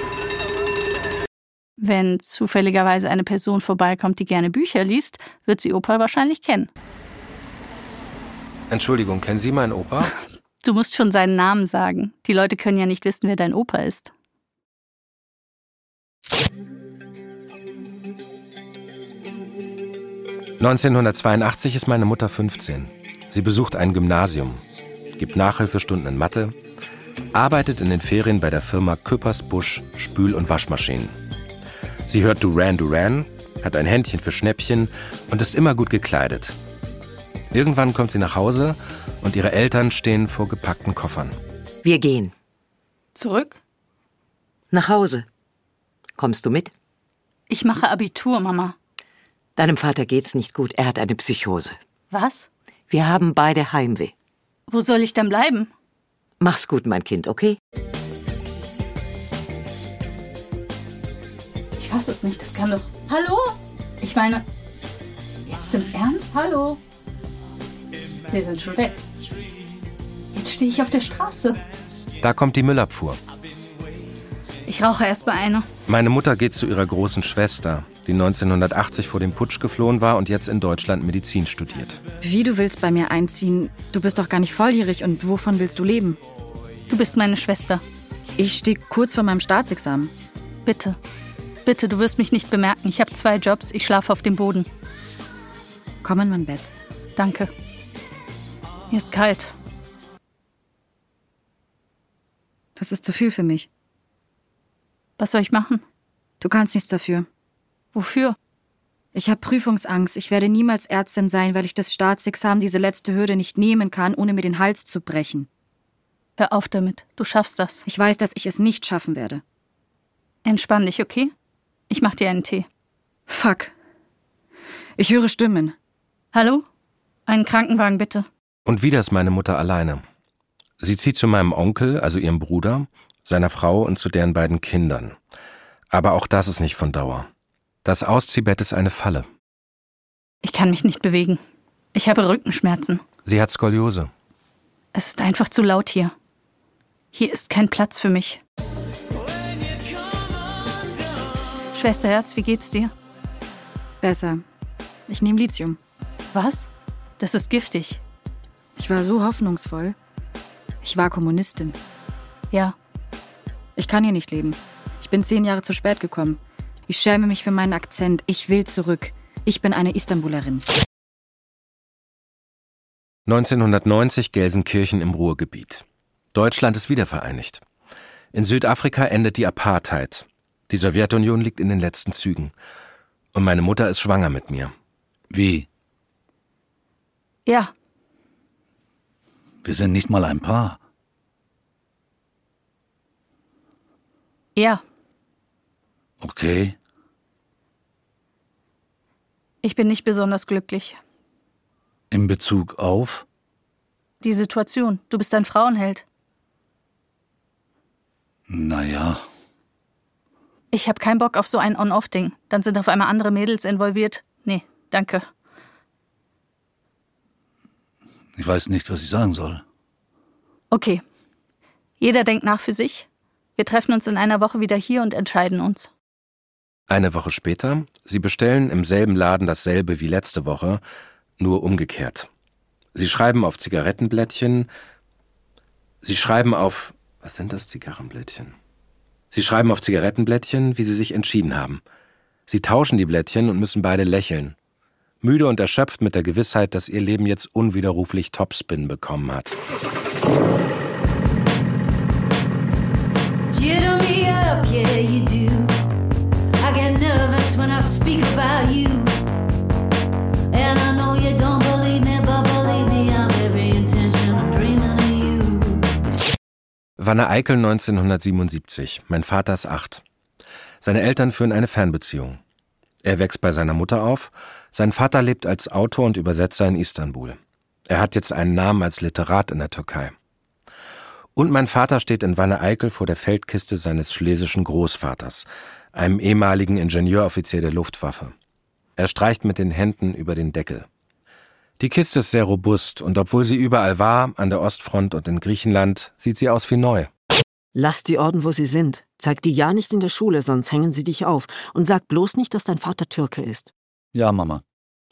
Wenn zufälligerweise eine Person vorbeikommt, die gerne Bücher liest, wird sie Opa wahrscheinlich kennen. Entschuldigung, kennen Sie meinen Opa? Du musst schon seinen Namen sagen. Die Leute können ja nicht wissen, wer dein Opa ist. neunzehnhundertzweiundachtzig ist meine Mutter fünfzehn. Sie besucht ein Gymnasium, gibt Nachhilfestunden in Mathe, arbeitet in den Ferien bei der Firma Küppers-Busch Spül- und Waschmaschinen. Sie hört Duran Duran, hat ein Händchen für Schnäppchen und ist immer gut gekleidet. Irgendwann kommt sie nach Hause und ihre Eltern stehen vor gepackten Koffern. Wir gehen. Zurück? Nach Hause. Kommst du mit? Ich mache Abitur, Mama. Deinem Vater geht's nicht gut. Er hat eine Psychose. Was? Wir haben beide Heimweh. Wo soll ich denn bleiben? Mach's gut, mein Kind, okay? Ich fasse es nicht, das kann doch... Hallo? Ich meine... Jetzt im Ernst? Hallo? Sie sind schon weg. Jetzt stehe ich auf der Straße. Da kommt die Müllabfuhr. Ich rauche erst mal eine. Meine Mutter geht zu ihrer großen Schwester, die neunzehnhundertachtzig vor dem Putsch geflohen war und jetzt in Deutschland Medizin studiert. Wie, du willst bei mir einziehen? Du bist doch gar nicht volljährig und wovon willst du leben? Du bist meine Schwester. Ich stehe kurz vor meinem Staatsexamen. Bitte. Bitte, du wirst mich nicht bemerken. Ich habe zwei Jobs, ich schlafe auf dem Boden. Komm in mein Bett. Danke. Mir ist kalt. Das ist zu viel für mich. Was soll ich machen? Du kannst nichts dafür. Wofür? Ich habe Prüfungsangst. Ich werde niemals Ärztin sein, weil ich das Staatsexamen, diese letzte Hürde, nicht nehmen kann, ohne mir den Hals zu brechen. Hör auf damit. Du schaffst das. Ich weiß, dass ich es nicht schaffen werde. Entspann dich, okay? Ich mach dir einen Tee. Fuck. Ich höre Stimmen. Hallo? Einen Krankenwagen, bitte. Und wieder ist meine Mutter alleine. Sie zieht zu meinem Onkel, also ihrem Bruder, seiner Frau und zu deren beiden Kindern. Aber auch das ist nicht von Dauer. Das Ausziehbett ist eine Falle. Ich kann mich nicht bewegen. Ich habe Rückenschmerzen. Sie hat Skoliose. Es ist einfach zu laut hier. Hier ist kein Platz für mich. Schwesterherz, wie geht's dir? Besser. Ich nehme Lithium. Was? Das ist giftig. Ich war so hoffnungsvoll. Ich war Kommunistin. Ja. Ich kann hier nicht leben. Ich Ich bin zehn Jahre zu spät gekommen. Ich schäme mich für meinen Akzent. Ich will zurück. Ich bin eine Istanbulerin. neunzehnhundertneunzig Gelsenkirchen im Ruhrgebiet. Deutschland ist wiedervereinigt. In Südafrika endet die Apartheid. Die Sowjetunion liegt in den letzten Zügen. Und meine Mutter ist schwanger mit mir. Wie? Ja. Wir sind nicht mal ein Paar. Ja. Okay. Ich bin nicht besonders glücklich. In Bezug auf? Die Situation. Du bist ein Frauenheld. Naja. Ich habe keinen Bock auf so ein On-Off-Ding. Dann sind auf einmal andere Mädels involviert. Nee, danke. Ich weiß nicht, was ich sagen soll. Okay. Jeder denkt nach für sich. Wir treffen uns in einer Woche wieder hier und entscheiden uns. Eine Woche später, sie bestellen im selben Laden dasselbe wie letzte Woche, nur umgekehrt. Sie schreiben auf Zigarettenblättchen, sie schreiben auf, was sind das, Zigarrenblättchen? Sie schreiben auf Zigarettenblättchen, wie sie sich entschieden haben. Sie tauschen die Blättchen und müssen beide lächeln. Müde und erschöpft mit der Gewissheit, dass ihr Leben jetzt unwiderruflich Topspin bekommen hat. Cheer me up, yeah you do. I get nervous when I speak about you. And I know you don't believe me, but believe me, I'm every intention of dreaming of you. Wanne Eickel neunzehnhundertsiebenundsiebzig. Mein Vater ist acht. Seine Eltern führen eine Fernbeziehung. Er wächst bei seiner Mutter auf. Sein Vater lebt als Autor und Übersetzer in Istanbul. Er hat jetzt einen Namen als Literat in der Türkei. Und mein Vater steht in Wanne Eickel vor der Feldkiste seines schlesischen Großvaters, einem ehemaligen Ingenieuroffizier der Luftwaffe. Er streicht mit den Händen über den Deckel. Die Kiste ist sehr robust und obwohl sie überall war, an der Ostfront und in Griechenland, sieht sie aus wie neu. Lass die Orden, wo sie sind. Zeig die ja nicht in der Schule, sonst hängen sie dich auf. Und sag bloß nicht, dass dein Vater Türke ist. Ja, Mama.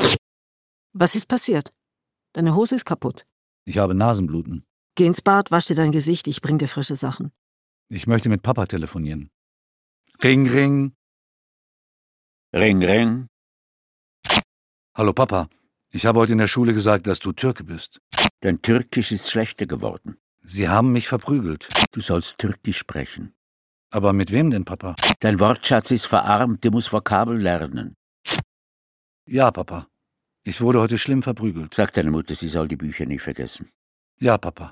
Was ist passiert? Deine Hose ist kaputt. Ich habe Nasenbluten. Geh ins Bad, wasch dir dein Gesicht, ich bring dir frische Sachen. Ich möchte mit Papa telefonieren. Ring, ring. Ring, ring. Hallo Papa, ich habe heute in der Schule gesagt, dass du Türke bist. Dein Türkisch ist schlechter geworden. Sie haben mich verprügelt. Du sollst Türkisch sprechen. Aber mit wem denn, Papa? Dein Wortschatz ist verarmt, du musst Vokabel lernen. Ja, Papa. Ich wurde heute schlimm verprügelt. Sag deiner Mutter, sie soll die Bücher nicht vergessen. Ja, Papa.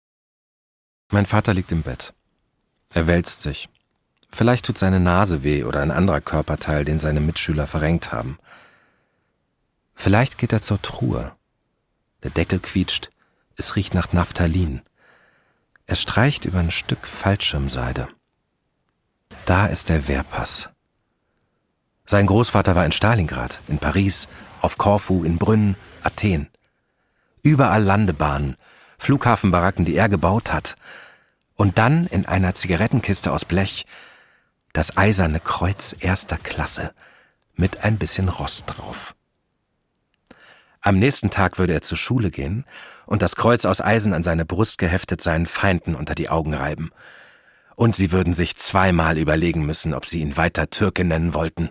Mein Vater liegt im Bett. Er wälzt sich. Vielleicht tut seine Nase weh oder ein anderer Körperteil, den seine Mitschüler verrenkt haben. Vielleicht geht er zur Truhe. Der Deckel quietscht, es riecht nach Naphthalin. Er streicht über ein Stück Fallschirmseide. Da ist der Wehrpass. Sein Großvater war in Stalingrad, in Paris, auf Korfu, in Brünn, Athen. Überall Landebahnen, Flughafenbaracken, die er gebaut hat. Und dann in einer Zigarettenkiste aus Blech das eiserne Kreuz erster Klasse mit ein bisschen Rost drauf. Am nächsten Tag würde er zur Schule gehen und das Kreuz aus Eisen an seine Brust geheftet seinen Feinden unter die Augen reiben. Und sie würden sich zweimal überlegen müssen, ob sie ihn weiter Türke nennen wollten.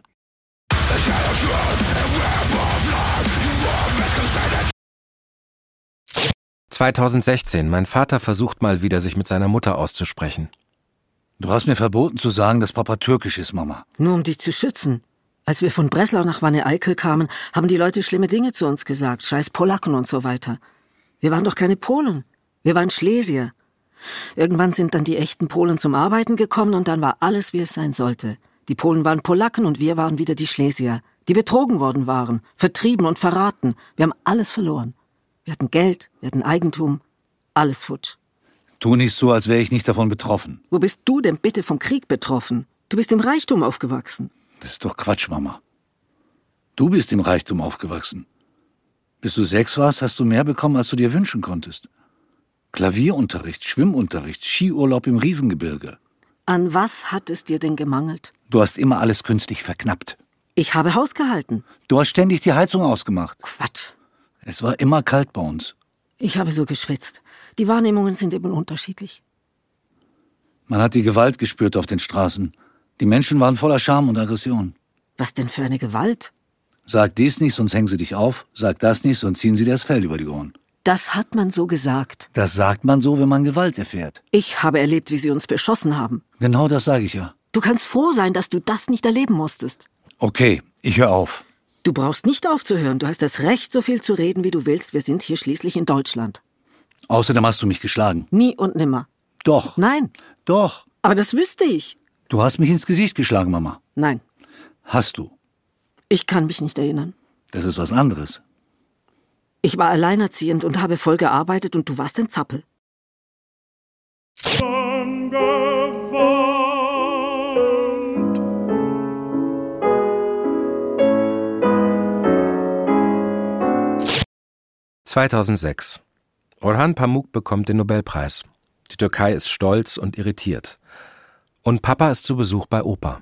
zweitausendsechzehn. Mein Vater versucht mal wieder, sich mit seiner Mutter auszusprechen. Du hast mir verboten zu sagen, dass Papa türkisch ist, Mama. Nur um dich zu schützen. Als wir von Breslau nach Wanne Eickel kamen, haben die Leute schlimme Dinge zu uns gesagt, scheiß Polacken und so weiter. Wir waren doch keine Polen. Wir waren Schlesier. Irgendwann sind dann die echten Polen zum Arbeiten gekommen und dann war alles, wie es sein sollte. Die Polen waren Polacken und wir waren wieder die Schlesier, die betrogen worden waren, vertrieben und verraten. Wir haben alles verloren. Wir hatten Geld, wir hatten Eigentum, alles futsch. Tu nicht so, als wäre ich nicht davon betroffen. Wo bist du denn bitte vom Krieg betroffen? Du bist im Reichtum aufgewachsen. Das ist doch Quatsch, Mama. Du bist im Reichtum aufgewachsen. Bis du sechs warst, hast du mehr bekommen, als du dir wünschen konntest. Klavierunterricht, Schwimmunterricht, Skiurlaub im Riesengebirge. An was hat es dir denn gemangelt? Du hast immer alles künstlich verknappt. Ich habe Haus gehalten. Du hast ständig die Heizung ausgemacht. Quatsch. Es war immer kalt bei uns. Ich habe so geschwitzt. Die Wahrnehmungen sind eben unterschiedlich. Man hat die Gewalt gespürt auf den Straßen. Die Menschen waren voller Scham und Aggression. Was denn für eine Gewalt? Sag dies nicht, sonst hängen sie dich auf. Sag das nicht, sonst ziehen sie dir das Fell über die Ohren. Das hat man so gesagt. Das sagt man so, wenn man Gewalt erfährt. Ich habe erlebt, wie sie uns beschossen haben. Genau das sage ich ja. Du kannst froh sein, dass du das nicht erleben musstest. Okay, ich höre auf. Du brauchst nicht aufzuhören. Du hast das Recht, so viel zu reden, wie du willst. Wir sind hier schließlich in Deutschland. Außerdem hast du mich geschlagen. Nie und nimmer. Doch. Nein. Doch. Aber das wüsste ich. Du hast mich ins Gesicht geschlagen, Mama. Nein. Hast du? Ich kann mich nicht erinnern. Das ist was anderes. Ich war alleinerziehend und habe voll gearbeitet und du warst ein Zappel. zweitausendsechs. Orhan Pamuk bekommt den Nobelpreis. Die Türkei ist stolz und irritiert. Und Papa ist zu Besuch bei Opa.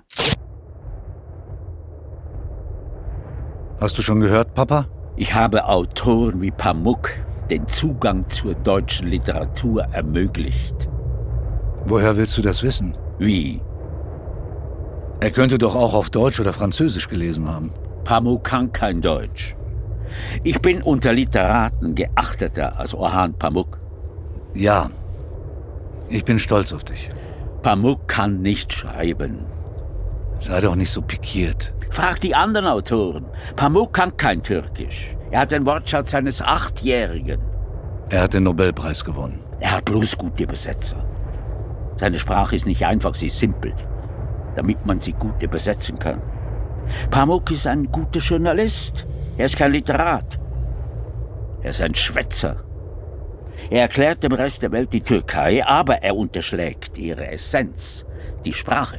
Hast du schon gehört, Papa? Ich habe Autoren wie Pamuk den Zugang zur deutschen Literatur ermöglicht. Woher willst du das wissen? Wie? Er könnte doch auch auf Deutsch oder Französisch gelesen haben. Pamuk kann kein Deutsch. Ich bin unter Literaten geachteter als Orhan Pamuk. Ja, ich bin stolz auf dich. Pamuk kann nicht schreiben. Sei doch nicht so pikiert. Frag die anderen Autoren. Pamuk kann kein Türkisch. Er hat den Wortschatz eines Achtjährigen. Er hat den Nobelpreis gewonnen. Er hat bloß gute Übersetzer. Seine Sprache ist nicht einfach, sie ist simpel, damit man sie gut übersetzen kann. Pamuk ist ein guter Journalist. Er ist kein Literat. Er ist ein Schwätzer. Er erklärt dem Rest der Welt die Türkei, aber er unterschlägt ihre Essenz, die Sprache.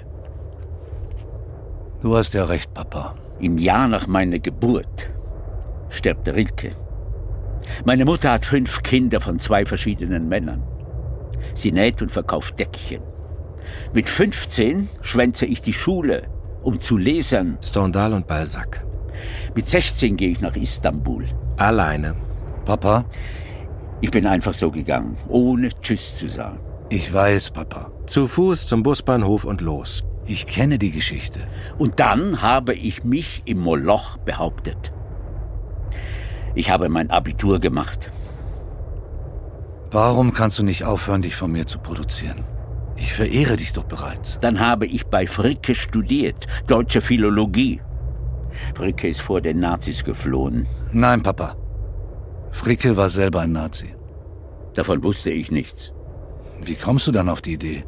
Du hast ja recht, Papa. Im Jahr nach meiner Geburt stirbt Rilke. Meine Mutter hat fünf Kinder von zwei verschiedenen Männern. Sie näht und verkauft Deckchen. Mit fünfzehn schwänze ich die Schule, um zu lesen. Stendhal und Balzac. Mit sechzehn gehe ich nach Istanbul. Alleine. Papa? Ich bin einfach so gegangen, ohne Tschüss zu sagen. Ich weiß, Papa. Zu Fuß zum Busbahnhof und los. Ich kenne die Geschichte. Und dann habe ich mich im Moloch behauptet. Ich habe mein Abitur gemacht. Warum kannst du nicht aufhören, dich von mir zu produzieren? Ich verehre dich doch bereits. Dann habe ich bei Fricke studiert, deutsche Philologie. Fricke ist vor den Nazis geflohen. Nein, Papa. Fricke war selber ein Nazi. Davon wusste ich nichts. Wie kommst du dann auf die Idee?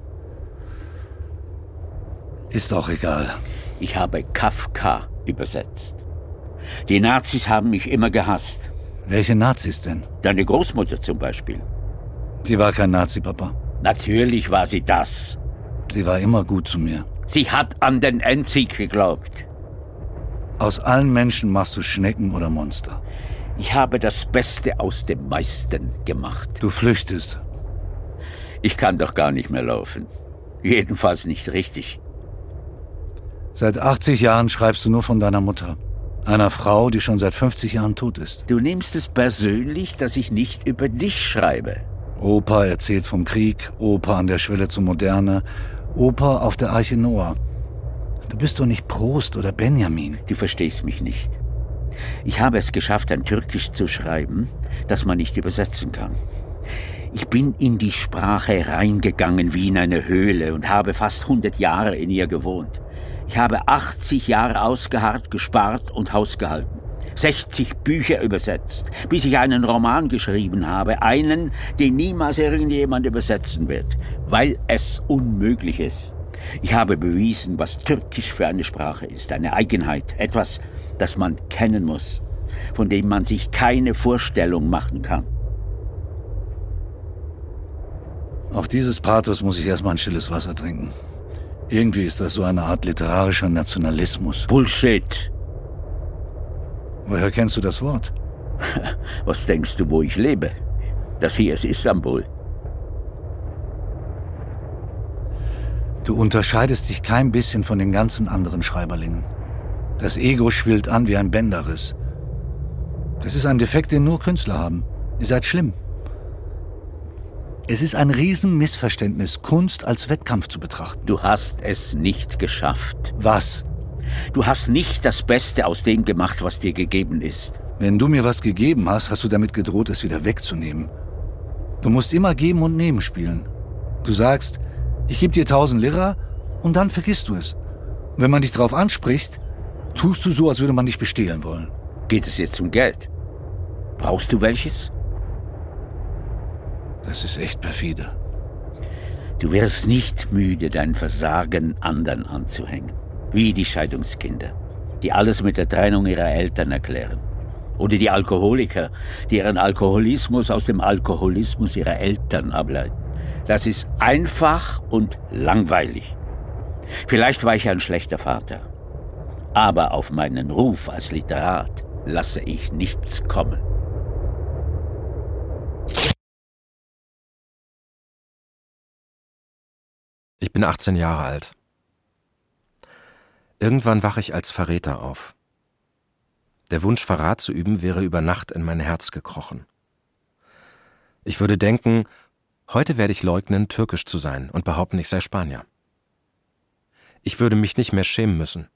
Ist auch egal. Ich habe Kafka übersetzt. Die Nazis haben mich immer gehasst. Welche Nazis denn? Deine Großmutter zum Beispiel. Sie war kein Nazi, Papa. Natürlich war sie das. Sie war immer gut zu mir. Sie hat an den Endsieg geglaubt. Aus allen Menschen machst du Schnecken oder Monster. Ich habe das Beste aus dem meisten gemacht. Du flüchtest. Ich kann doch gar nicht mehr laufen. Jedenfalls nicht richtig. Seit achtzig Jahren schreibst du nur von deiner Mutter. Einer Frau, die schon seit fünfzig Jahren tot ist. Du nimmst es persönlich, dass ich nicht über dich schreibe. Opa erzählt vom Krieg, Opa an der Schwelle zur Moderne, Opa auf der Arche Noah. Du bist doch nicht Prost oder Benjamin. Du verstehst mich nicht. Ich habe es geschafft, ein Türkisch zu schreiben, das man nicht übersetzen kann. Ich bin in die Sprache reingegangen wie in eine Höhle und habe fast hundert Jahre in ihr gewohnt. Ich habe achtzig Jahre ausgeharrt, gespart und Haus gehalten. sechzig Bücher übersetzt, bis ich einen Roman geschrieben habe, einen, den niemals irgendjemand übersetzen wird, weil es unmöglich ist. Ich habe bewiesen, was Türkisch für eine Sprache ist, eine Eigenheit, etwas, das man kennen muss, von dem man sich keine Vorstellung machen kann. Auf dieses Pathos muss ich erstmal ein stilles Wasser trinken. Irgendwie ist das so eine Art literarischer Nationalismus. Bullshit. Woher kennst du das Wort? Was denkst du, wo ich lebe? Das hier ist Istanbul. Du unterscheidest dich kein bisschen von den ganzen anderen Schreiberlingen. Das Ego schwillt an wie ein Bänderriss. Das ist ein Defekt, den nur Künstler haben. Ihr seid schlimm. Es ist ein Riesenmissverständnis, Kunst als Wettkampf zu betrachten. Du hast es nicht geschafft. Was? Du hast nicht das Beste aus dem gemacht, was dir gegeben ist. Wenn du mir was gegeben hast, hast du damit gedroht, es wieder wegzunehmen. Du musst immer geben und nehmen spielen. Du sagst, ich gebe dir tausend Lira und dann vergisst du es. Und wenn man dich drauf anspricht, tust du so, als würde man dich bestehlen wollen. Geht es jetzt um Geld? Brauchst du welches? Das ist echt perfide. Du wirst nicht müde, dein Versagen anderen anzuhängen. Wie die Scheidungskinder, die alles mit der Trennung ihrer Eltern erklären. Oder die Alkoholiker, die ihren Alkoholismus aus dem Alkoholismus ihrer Eltern ableiten. Das ist einfach und langweilig. Vielleicht war ich ein schlechter Vater. Aber auf meinen Ruf als Literat lasse ich nichts kommen. Ich bin achtzehn Jahre alt. Irgendwann wache ich als Verräter auf. Der Wunsch, Verrat zu üben, wäre über Nacht in mein Herz gekrochen. Ich würde denken, heute werde ich leugnen, türkisch zu sein und behaupten, ich sei Spanier. Ich würde mich nicht mehr schämen müssen.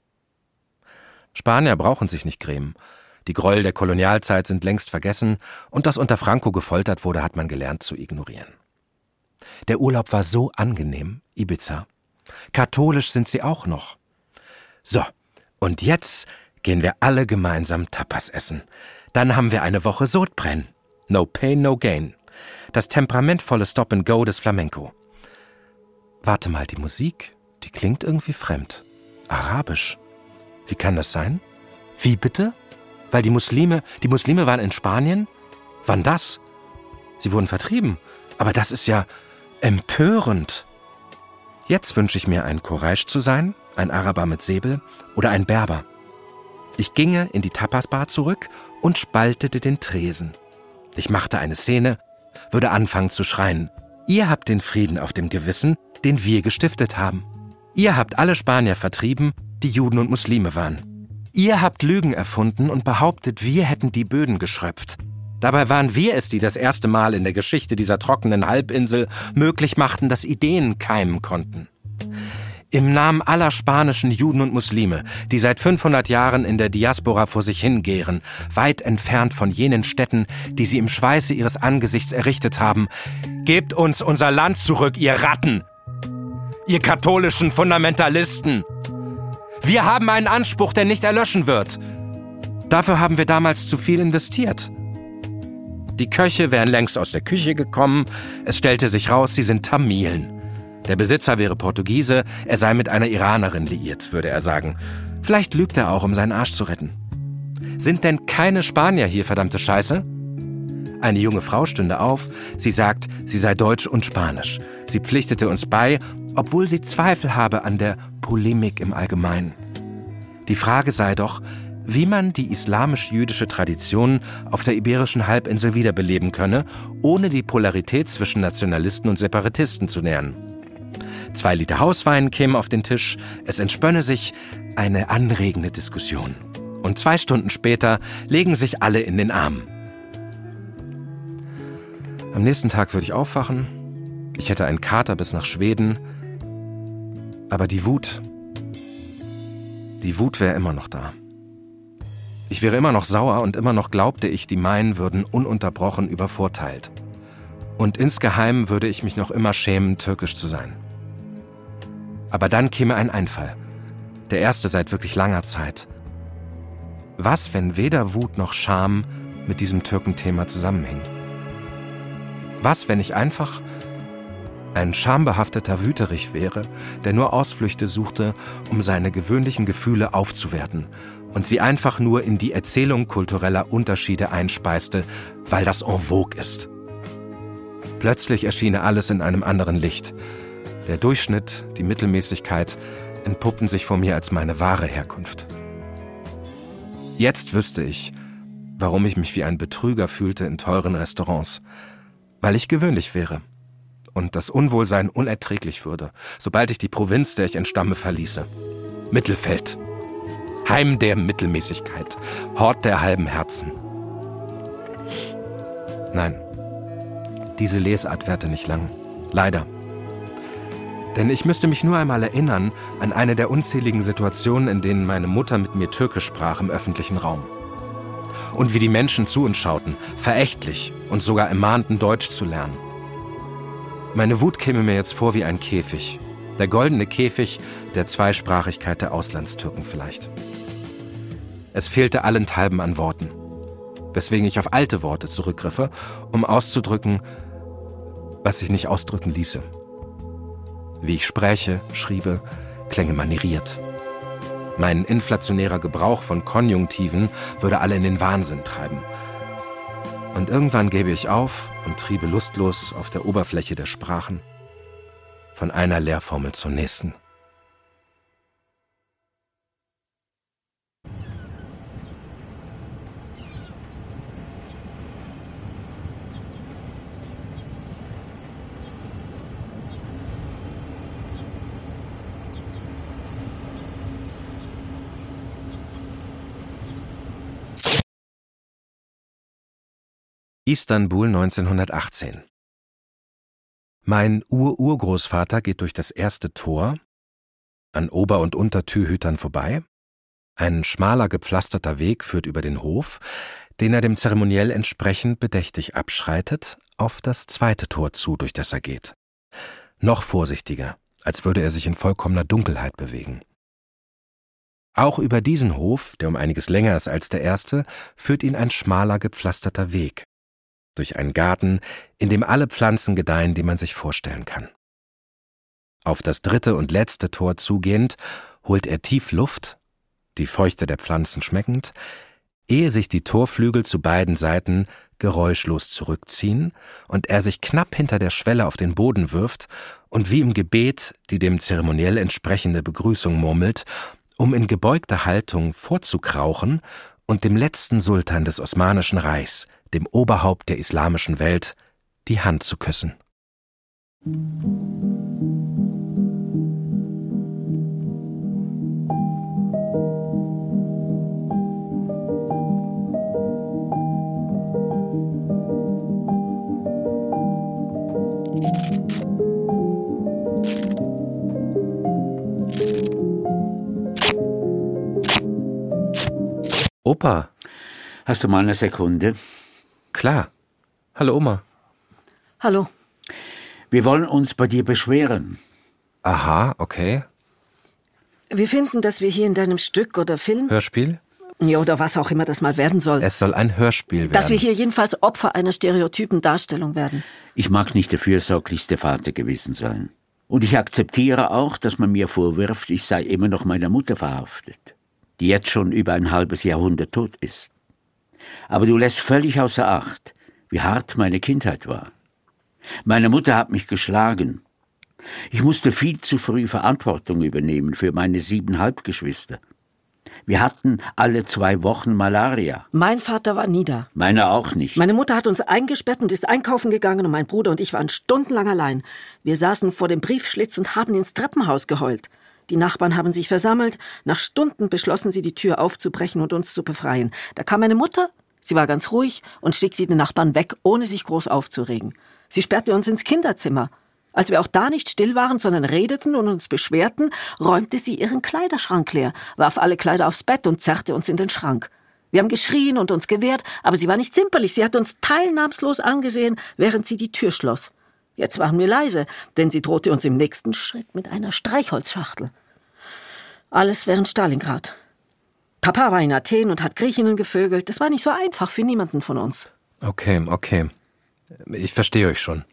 Spanier brauchen sich nicht grämen. Die Gräuel der Kolonialzeit sind längst vergessen und dass unter Franco gefoltert wurde, hat man gelernt zu ignorieren. Der Urlaub war so angenehm, Ibiza. Katholisch sind sie auch noch. So, und jetzt gehen wir alle gemeinsam Tapas essen. Dann haben wir eine Woche Sodbrennen. No pain, no gain. Das temperamentvolle Stop-and-Go des Flamenco. Warte mal, die Musik, die klingt irgendwie fremd. Arabisch. Wie kann das sein? Wie bitte? Weil die Muslime, die Muslime waren in Spanien? Wann das? Sie wurden vertrieben. Aber das ist ja empörend. Jetzt wünsche ich mir, ein Quraysh zu sein, ein Araber mit Säbel oder ein Berber. Ich ginge in die Tapasbar zurück und spaltete den Tresen. Ich machte eine Szene, würde anfangen zu schreien. Ihr habt den Frieden auf dem Gewissen, den wir gestiftet haben. Ihr habt alle Spanier vertrieben, die Juden und Muslime waren. Ihr habt Lügen erfunden und behauptet, wir hätten die Böden geschröpft. Dabei waren wir es, die das erste Mal in der Geschichte dieser trockenen Halbinsel möglich machten, dass Ideen keimen konnten. Im Namen aller spanischen Juden und Muslime, die seit fünfhundert Jahren in der Diaspora vor sich hingären, weit entfernt von jenen Städten, die sie im Schweiße ihres Angesichts errichtet haben, gebt uns unser Land zurück, ihr Ratten! Ihr katholischen Fundamentalisten! Wir haben einen Anspruch, der nicht erlöschen wird. Dafür haben wir damals zu viel investiert. Die Köche wären längst aus der Küche gekommen. Es stellte sich raus, sie sind Tamilen. Der Besitzer wäre Portugiese, er sei mit einer Iranerin liiert, würde er sagen. Vielleicht lügt er auch, um seinen Arsch zu retten. Sind denn keine Spanier hier, verdammte Scheiße? Eine junge Frau stünde auf. Sie sagt, sie sei Deutsch und Spanisch. Sie pflichtete uns bei, obwohl sie Zweifel habe an der Polemik im Allgemeinen. Die Frage sei doch, wie man die islamisch-jüdische Tradition auf der iberischen Halbinsel wiederbeleben könne, ohne die Polarität zwischen Nationalisten und Separatisten zu nähern. Zwei Liter Hauswein kämen auf den Tisch, es entspönne sich eine anregende Diskussion. Und zwei Stunden später legen sich alle in den Arm. Am nächsten Tag würde ich aufwachen, ich hätte einen Kater bis nach Schweden, aber die Wut, die Wut wäre immer noch da. Ich wäre immer noch sauer und immer noch glaubte ich, die meinen würden ununterbrochen übervorteilt. Und insgeheim würde ich mich noch immer schämen, türkisch zu sein. Aber dann käme ein Einfall, der erste seit wirklich langer Zeit. Was, wenn weder Wut noch Scham mit diesem Türkenthema zusammenhängen? Was, wenn ich einfach ein schambehafteter Wüterich wäre, der nur Ausflüchte suchte, um seine gewöhnlichen Gefühle aufzuwerten und sie einfach nur in die Erzählung kultureller Unterschiede einspeiste, weil das en vogue ist. Plötzlich erschiene alles in einem anderen Licht. Der Durchschnitt, die Mittelmäßigkeit entpuppten sich vor mir als meine wahre Herkunft. Jetzt wüsste ich, warum ich mich wie ein Betrüger fühlte in teuren Restaurants. Weil ich gewöhnlich wäre und das Unwohlsein unerträglich würde, sobald ich die Provinz, der ich entstamme, verließe. Mittelfeld. Heim der Mittelmäßigkeit. Hort der halben Herzen. Nein. Diese Lesart währte nicht lang. Leider. Denn ich müsste mich nur einmal erinnern an eine der unzähligen Situationen, in denen meine Mutter mit mir Türkisch sprach im öffentlichen Raum. Und wie die Menschen zu uns schauten, verächtlich und sogar ermahnten, Deutsch zu lernen. Meine Wut käme mir jetzt vor wie ein Käfig. Der goldene Käfig der Zweisprachigkeit der Auslandstürken vielleicht. Es fehlte allenthalben an Worten, weswegen ich auf alte Worte zurückgriffe, um auszudrücken, was sich nicht ausdrücken ließe. Wie ich spräche, schriebe, klänge manieriert. Mein inflationärer Gebrauch von Konjunktiven würde alle in den Wahnsinn treiben. Und irgendwann gäbe ich auf und triebe lustlos auf der Oberfläche der Sprachen, von einer Lehrformel zur nächsten. Istanbul neunzehnhundertachtzehn. Mein Ur-Urgroßvater geht durch das erste Tor, an Ober- und Untertürhütern vorbei. Ein schmaler, gepflasterter Weg führt über den Hof, den er dem Zeremoniell entsprechend bedächtig abschreitet, auf das zweite Tor zu, durch das er geht. Noch vorsichtiger, als würde er sich in vollkommener Dunkelheit bewegen. Auch über diesen Hof, der um einiges länger ist als der erste, führt ihn ein schmaler, gepflasterter Weg. Durch einen Garten, in dem alle Pflanzen gedeihen, die man sich vorstellen kann. Auf das dritte und letzte Tor zugehend, holt er tief Luft, die Feuchte der Pflanzen schmeckend, ehe sich die Torflügel zu beiden Seiten geräuschlos zurückziehen und er sich knapp hinter der Schwelle auf den Boden wirft und wie im Gebet die dem Zeremoniell entsprechende Begrüßung murmelt, um in gebeugter Haltung vorzukrauchen und dem letzten Sultan des Osmanischen Reichs, dem Oberhaupt der islamischen Welt, die Hand zu küssen. Opa. Hast du mal eine Sekunde? Klar. Hallo, Oma. Hallo. Wir wollen uns bei dir beschweren. Aha, okay. Wir finden, dass wir hier in deinem Stück oder Film... Hörspiel? Ja, oder was auch immer das mal werden soll. Es soll ein Hörspiel werden. Dass wir hier jedenfalls Opfer einer stereotypen Darstellung werden. Ich mag nicht der fürsorglichste Vater gewesen sein. Und ich akzeptiere auch, dass man mir vorwirft, ich sei immer noch meiner Mutter verhaftet, die jetzt schon über ein halbes Jahrhundert tot ist. Aber du lässt völlig außer Acht, wie hart meine Kindheit war. Meine Mutter hat mich geschlagen. Ich musste viel zu früh Verantwortung übernehmen für meine sieben Halbgeschwister. Wir hatten alle zwei Wochen Malaria. Mein Vater war nie da. Meiner auch nicht. Meine Mutter hat uns eingesperrt und ist einkaufen gegangen und mein Bruder und ich waren stundenlang allein. Wir saßen vor dem Briefschlitz und haben ins Treppenhaus geheult. Die Nachbarn haben sich versammelt. Nach Stunden beschlossen sie, die Tür aufzubrechen und uns zu befreien. Da kam meine Mutter, sie war ganz ruhig und schickte die Nachbarn weg, ohne sich groß aufzuregen. Sie sperrte uns ins Kinderzimmer. Als wir auch da nicht still waren, sondern redeten und uns beschwerten, räumte sie ihren Kleiderschrank leer, warf alle Kleider aufs Bett und zerrte uns in den Schrank. Wir haben geschrien und uns gewehrt, aber sie war nicht zimperlich. Sie hat uns teilnahmslos angesehen, während sie die Tür schloss. Jetzt waren wir leise, denn sie drohte uns im nächsten Schritt mit einer Streichholzschachtel. Alles während Stalingrad. Papa war in Athen und hat Griechinnen gevögelt. Das war nicht so einfach für niemanden von uns. Okay, okay. Ich verstehe euch schon.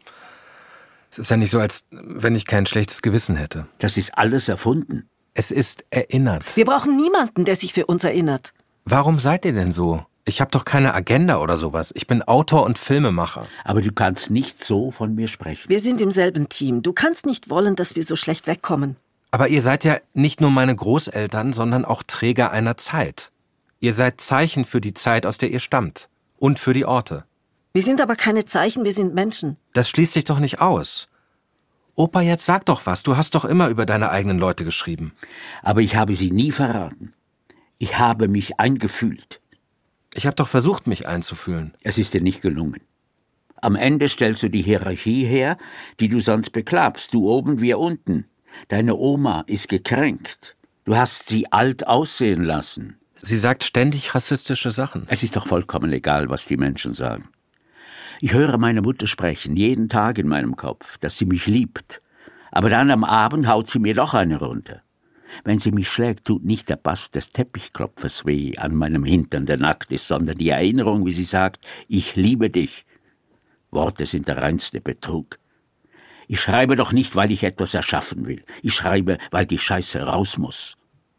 Es ist ja nicht so, als wenn ich kein schlechtes Gewissen hätte. Das ist alles erfunden. Es ist erinnert. Wir brauchen niemanden, der sich für uns erinnert. Warum seid ihr denn so? Ich habe doch keine Agenda oder sowas. Ich bin Autor und Filmemacher. Aber du kannst nicht so von mir sprechen. Wir sind im selben Team. Du kannst nicht wollen, dass wir so schlecht wegkommen. Aber ihr seid ja nicht nur meine Großeltern, sondern auch Träger einer Zeit. Ihr seid Zeichen für die Zeit, aus der ihr stammt. Und für die Orte. Wir sind aber keine Zeichen, wir sind Menschen. Das schließt sich doch nicht aus. Opa, jetzt sag doch was. Du hast doch immer über deine eigenen Leute geschrieben. Aber ich habe sie nie verraten. Ich habe mich eingefühlt. Ich habe doch versucht, mich einzufühlen. Es ist dir nicht gelungen. Am Ende stellst du die Hierarchie her, die du sonst beklagst, du oben, wir unten. Deine Oma ist gekränkt. Du hast sie alt aussehen lassen. Sie sagt ständig rassistische Sachen. Es ist doch vollkommen egal, was die Menschen sagen. Ich höre meine Mutter sprechen, jeden Tag in meinem Kopf, dass sie mich liebt. Aber dann am Abend haut sie mir doch eine runter. Wenn sie mich schlägt, tut nicht der Bass des Teppichklopfers weh an meinem Hintern, der nackt ist, sondern die Erinnerung, wie sie sagt, ich liebe dich. Worte sind der reinste Betrug. Ich schreibe doch nicht, weil ich etwas erschaffen will. Ich schreibe, weil die Scheiße raus muss.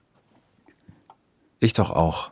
Ich doch auch.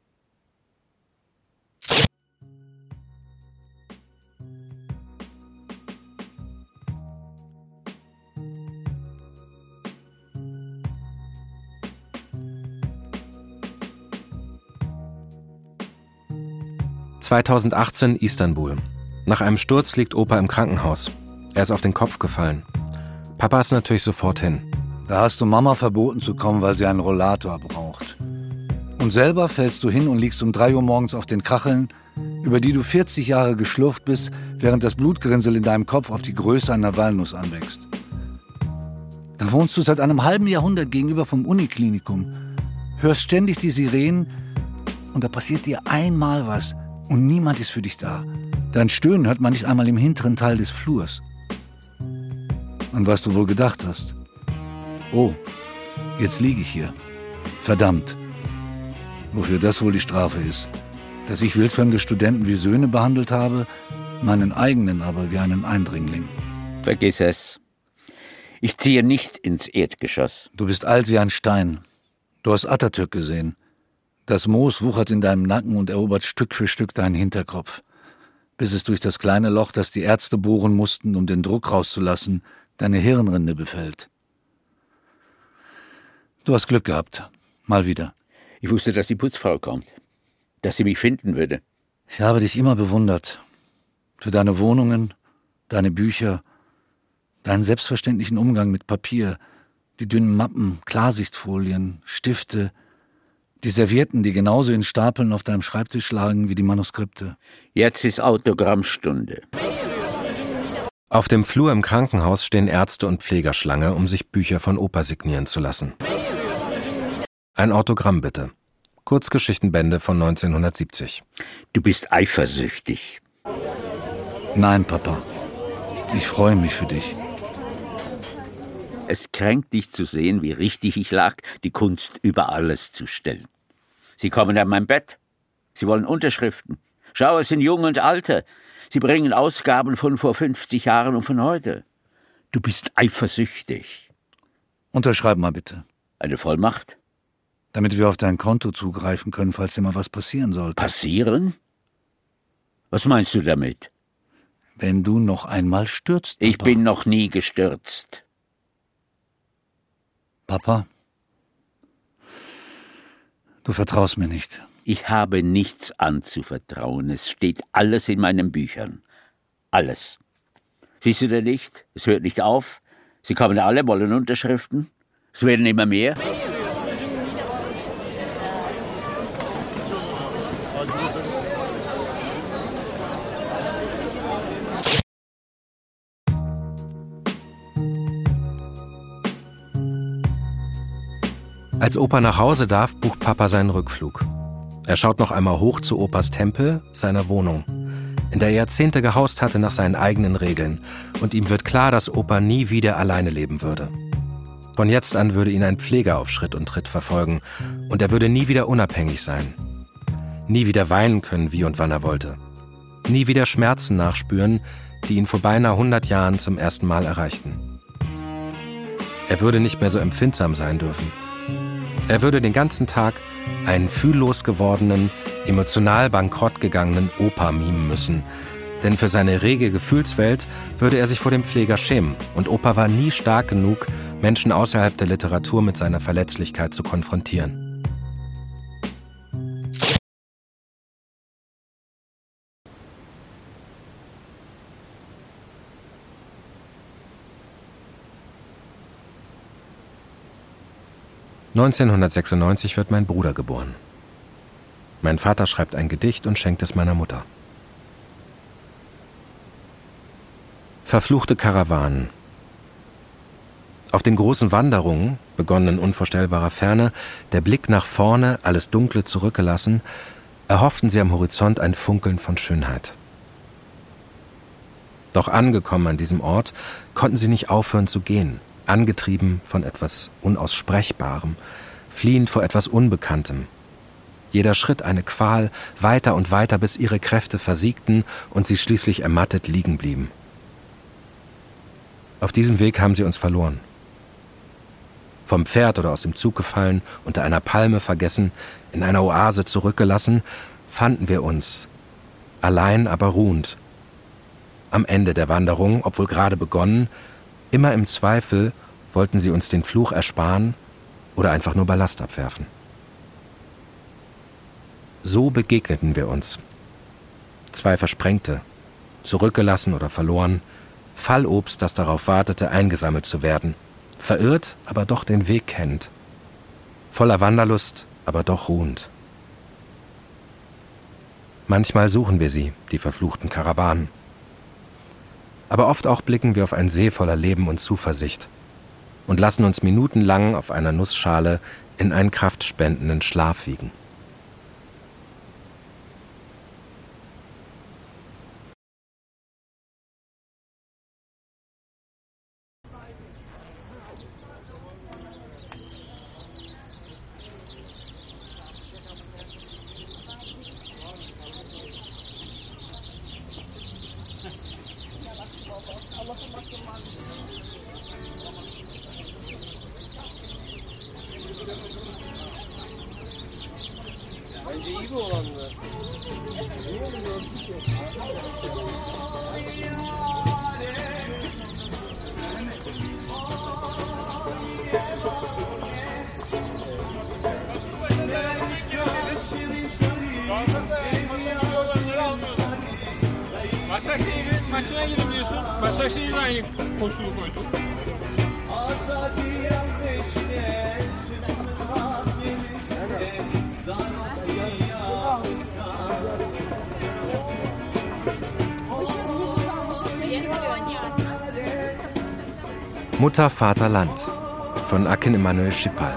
zweitausendachtzehn Istanbul. Nach einem Sturz liegt Opa im Krankenhaus. Er ist auf den Kopf gefallen. Papa ist natürlich sofort hin. Da hast du Mama verboten zu kommen, weil sie einen Rollator braucht. Und selber fällst du hin und liegst um drei Uhr morgens auf den Kacheln, über die du vierzig Jahre geschlurft bist, während das Blutgerinnsel in deinem Kopf auf die Größe einer Walnuss anwächst. Da wohnst du seit einem halben Jahrhundert gegenüber vom Uniklinikum, hörst ständig die Sirenen und da passiert dir einmal was und niemand ist für dich da. Dein Stöhnen hört man nicht einmal im hinteren Teil des Flurs. An was du wohl gedacht hast. Oh, jetzt liege ich hier. Verdammt. Wofür das wohl die Strafe ist. Dass ich wildfremde Studenten wie Söhne behandelt habe, meinen eigenen aber wie einen Eindringling. Vergiss es. Ich ziehe nicht ins Erdgeschoss. Du bist alt wie ein Stein. Du hast Atatürk gesehen. Das Moos wuchert in deinem Nacken und erobert Stück für Stück deinen Hinterkopf, bis es durch das kleine Loch, das die Ärzte bohren mussten, um den Druck rauszulassen, deine Hirnrinde befällt. Du hast Glück gehabt. Mal wieder. Ich wusste, dass die Putzfrau kommt. Dass sie mich finden würde. Ich habe dich immer bewundert. Für deine Wohnungen, deine Bücher, deinen selbstverständlichen Umgang mit Papier, die dünnen Mappen, Klarsichtfolien, Stifte, die Servietten, die genauso in Stapeln auf deinem Schreibtisch lagen wie die Manuskripte. Jetzt ist Autogrammstunde. Auf dem Flur im Krankenhaus stehen Ärzte und Pfleger Schlange, um sich Bücher von Opa signieren zu lassen. Ein Autogramm bitte. Kurzgeschichtenbände von neunzehnhundertsiebzig. Du bist eifersüchtig. Nein, Papa. Ich freue mich für dich. Es kränkt dich zu sehen, wie richtig ich lag, die Kunst über alles zu stellen. Sie kommen an mein Bett. Sie wollen Unterschriften. Schau, es sind Junge und Alte. Sie bringen Ausgaben von vor fünfzig Jahren und von heute. Du bist eifersüchtig. Unterschreib mal bitte. Eine Vollmacht? Damit wir auf dein Konto zugreifen können, falls dir mal was passieren sollte. Passieren? Was meinst du damit? Wenn du noch einmal stürzt, Papa. Ich bin noch nie gestürzt. Papa, du vertraust mir nicht. Ich habe nichts anzuvertrauen. Es steht alles in meinen Büchern. Alles. Siehst du denn nicht? Es hört nicht auf. Sie kommen alle, wollen Unterschriften. Es werden immer mehr. Als Opa nach Hause darf, bucht Papa seinen Rückflug. Er schaut noch einmal hoch zu Opas Tempel, seiner Wohnung, in der er Jahrzehnte gehaust hatte nach seinen eigenen Regeln. Und ihm wird klar, dass Opa nie wieder alleine leben würde. Von jetzt an würde ihn ein Pfleger auf Schritt und Tritt verfolgen und er würde nie wieder unabhängig sein. Nie wieder weinen können, wie und wann er wollte. Nie wieder Schmerzen nachspüren, die ihn vor beinahe hundert Jahren zum ersten Mal erreichten. Er würde nicht mehr so empfindsam sein dürfen. Er würde den ganzen Tag einen fühllos gewordenen, emotional bankrott gegangenen Opa mimen müssen. Denn für seine rege Gefühlswelt würde er sich vor dem Pfleger schämen. Und Opa war nie stark genug, Menschen außerhalb der Literatur mit seiner Verletzlichkeit zu konfrontieren. neunzehnhundertsechsundneunzig wird mein Bruder geboren. Mein Vater schreibt ein Gedicht und schenkt es meiner Mutter. Verfluchte Karawanen. Auf den großen Wanderungen, begonnen in unvorstellbarer Ferne, der Blick nach vorne, alles Dunkle zurückgelassen, erhofften sie am Horizont ein Funkeln von Schönheit. Doch angekommen an diesem Ort, konnten sie nicht aufhören zu gehen, angetrieben von etwas Unaussprechbarem, fliehend vor etwas Unbekanntem. Jeder Schritt eine Qual, weiter und weiter, bis ihre Kräfte versiegten und sie schließlich ermattet liegen blieben. Auf diesem Weg haben sie uns verloren. Vom Pferd oder aus dem Zug gefallen, unter einer Palme vergessen, in einer Oase zurückgelassen, fanden wir uns, allein aber ruhend. Am Ende der Wanderung, obwohl gerade begonnen, immer im Zweifel, wollten sie uns den Fluch ersparen oder einfach nur Ballast abwerfen. So begegneten wir uns. Zwei Versprengte, zurückgelassen oder verloren, Fallobst, das darauf wartete, eingesammelt zu werden, verirrt, aber doch den Weg kennt, voller Wanderlust, aber doch ruhend. Manchmal suchen wir sie, die verfluchten Karawanen. Aber oft auch blicken wir auf einen See voller Leben und Zuversicht und lassen uns minutenlang auf einer Nussschale in einen kraftspendenden Schlaf wiegen. Başakşehir'in maçına gidebiliyorsun. Başakşehir'in aynı koşulu koydu. Mutter, Vater, Land von Akin Emanuel Schipal.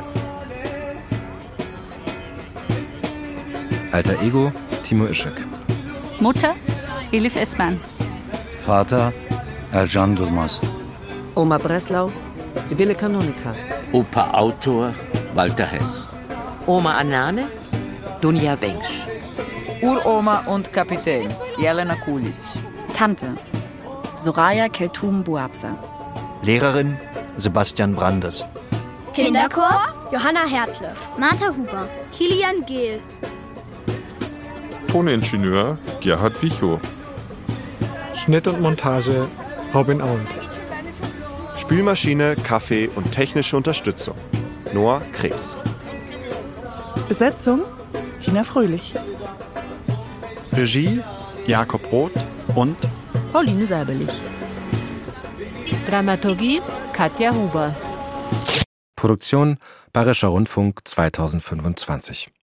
Alter Ego, Timo Işık. Mutter, Elif Esman. Vater, Ercan Durmaz. Oma Breslau, Sibylle Kanonika. Opa Autor, Walter Hess. Oma Anane, Dunja Bengsch. Uroma und Kapitän, Jelena Kulic. Tante, Soraya Keltum Buabsa. Lehrerin, Sebastian Brandes. Kinderchor, Johanna Hertle. Martha Huber. Kilian Gehl. Toningenieur, Gerhard Wichow. Schnitt und Montage, Robin Aund. Spülmaschine, Kaffee und technische Unterstützung, Noah Krebs. Besetzung, Tina Fröhlich. Regie, Jakob Roth und Pauline Seiberlich. Dramaturgie, Katja Huber. Produktion Bayerischer Rundfunk zweitausendfünfundzwanzig.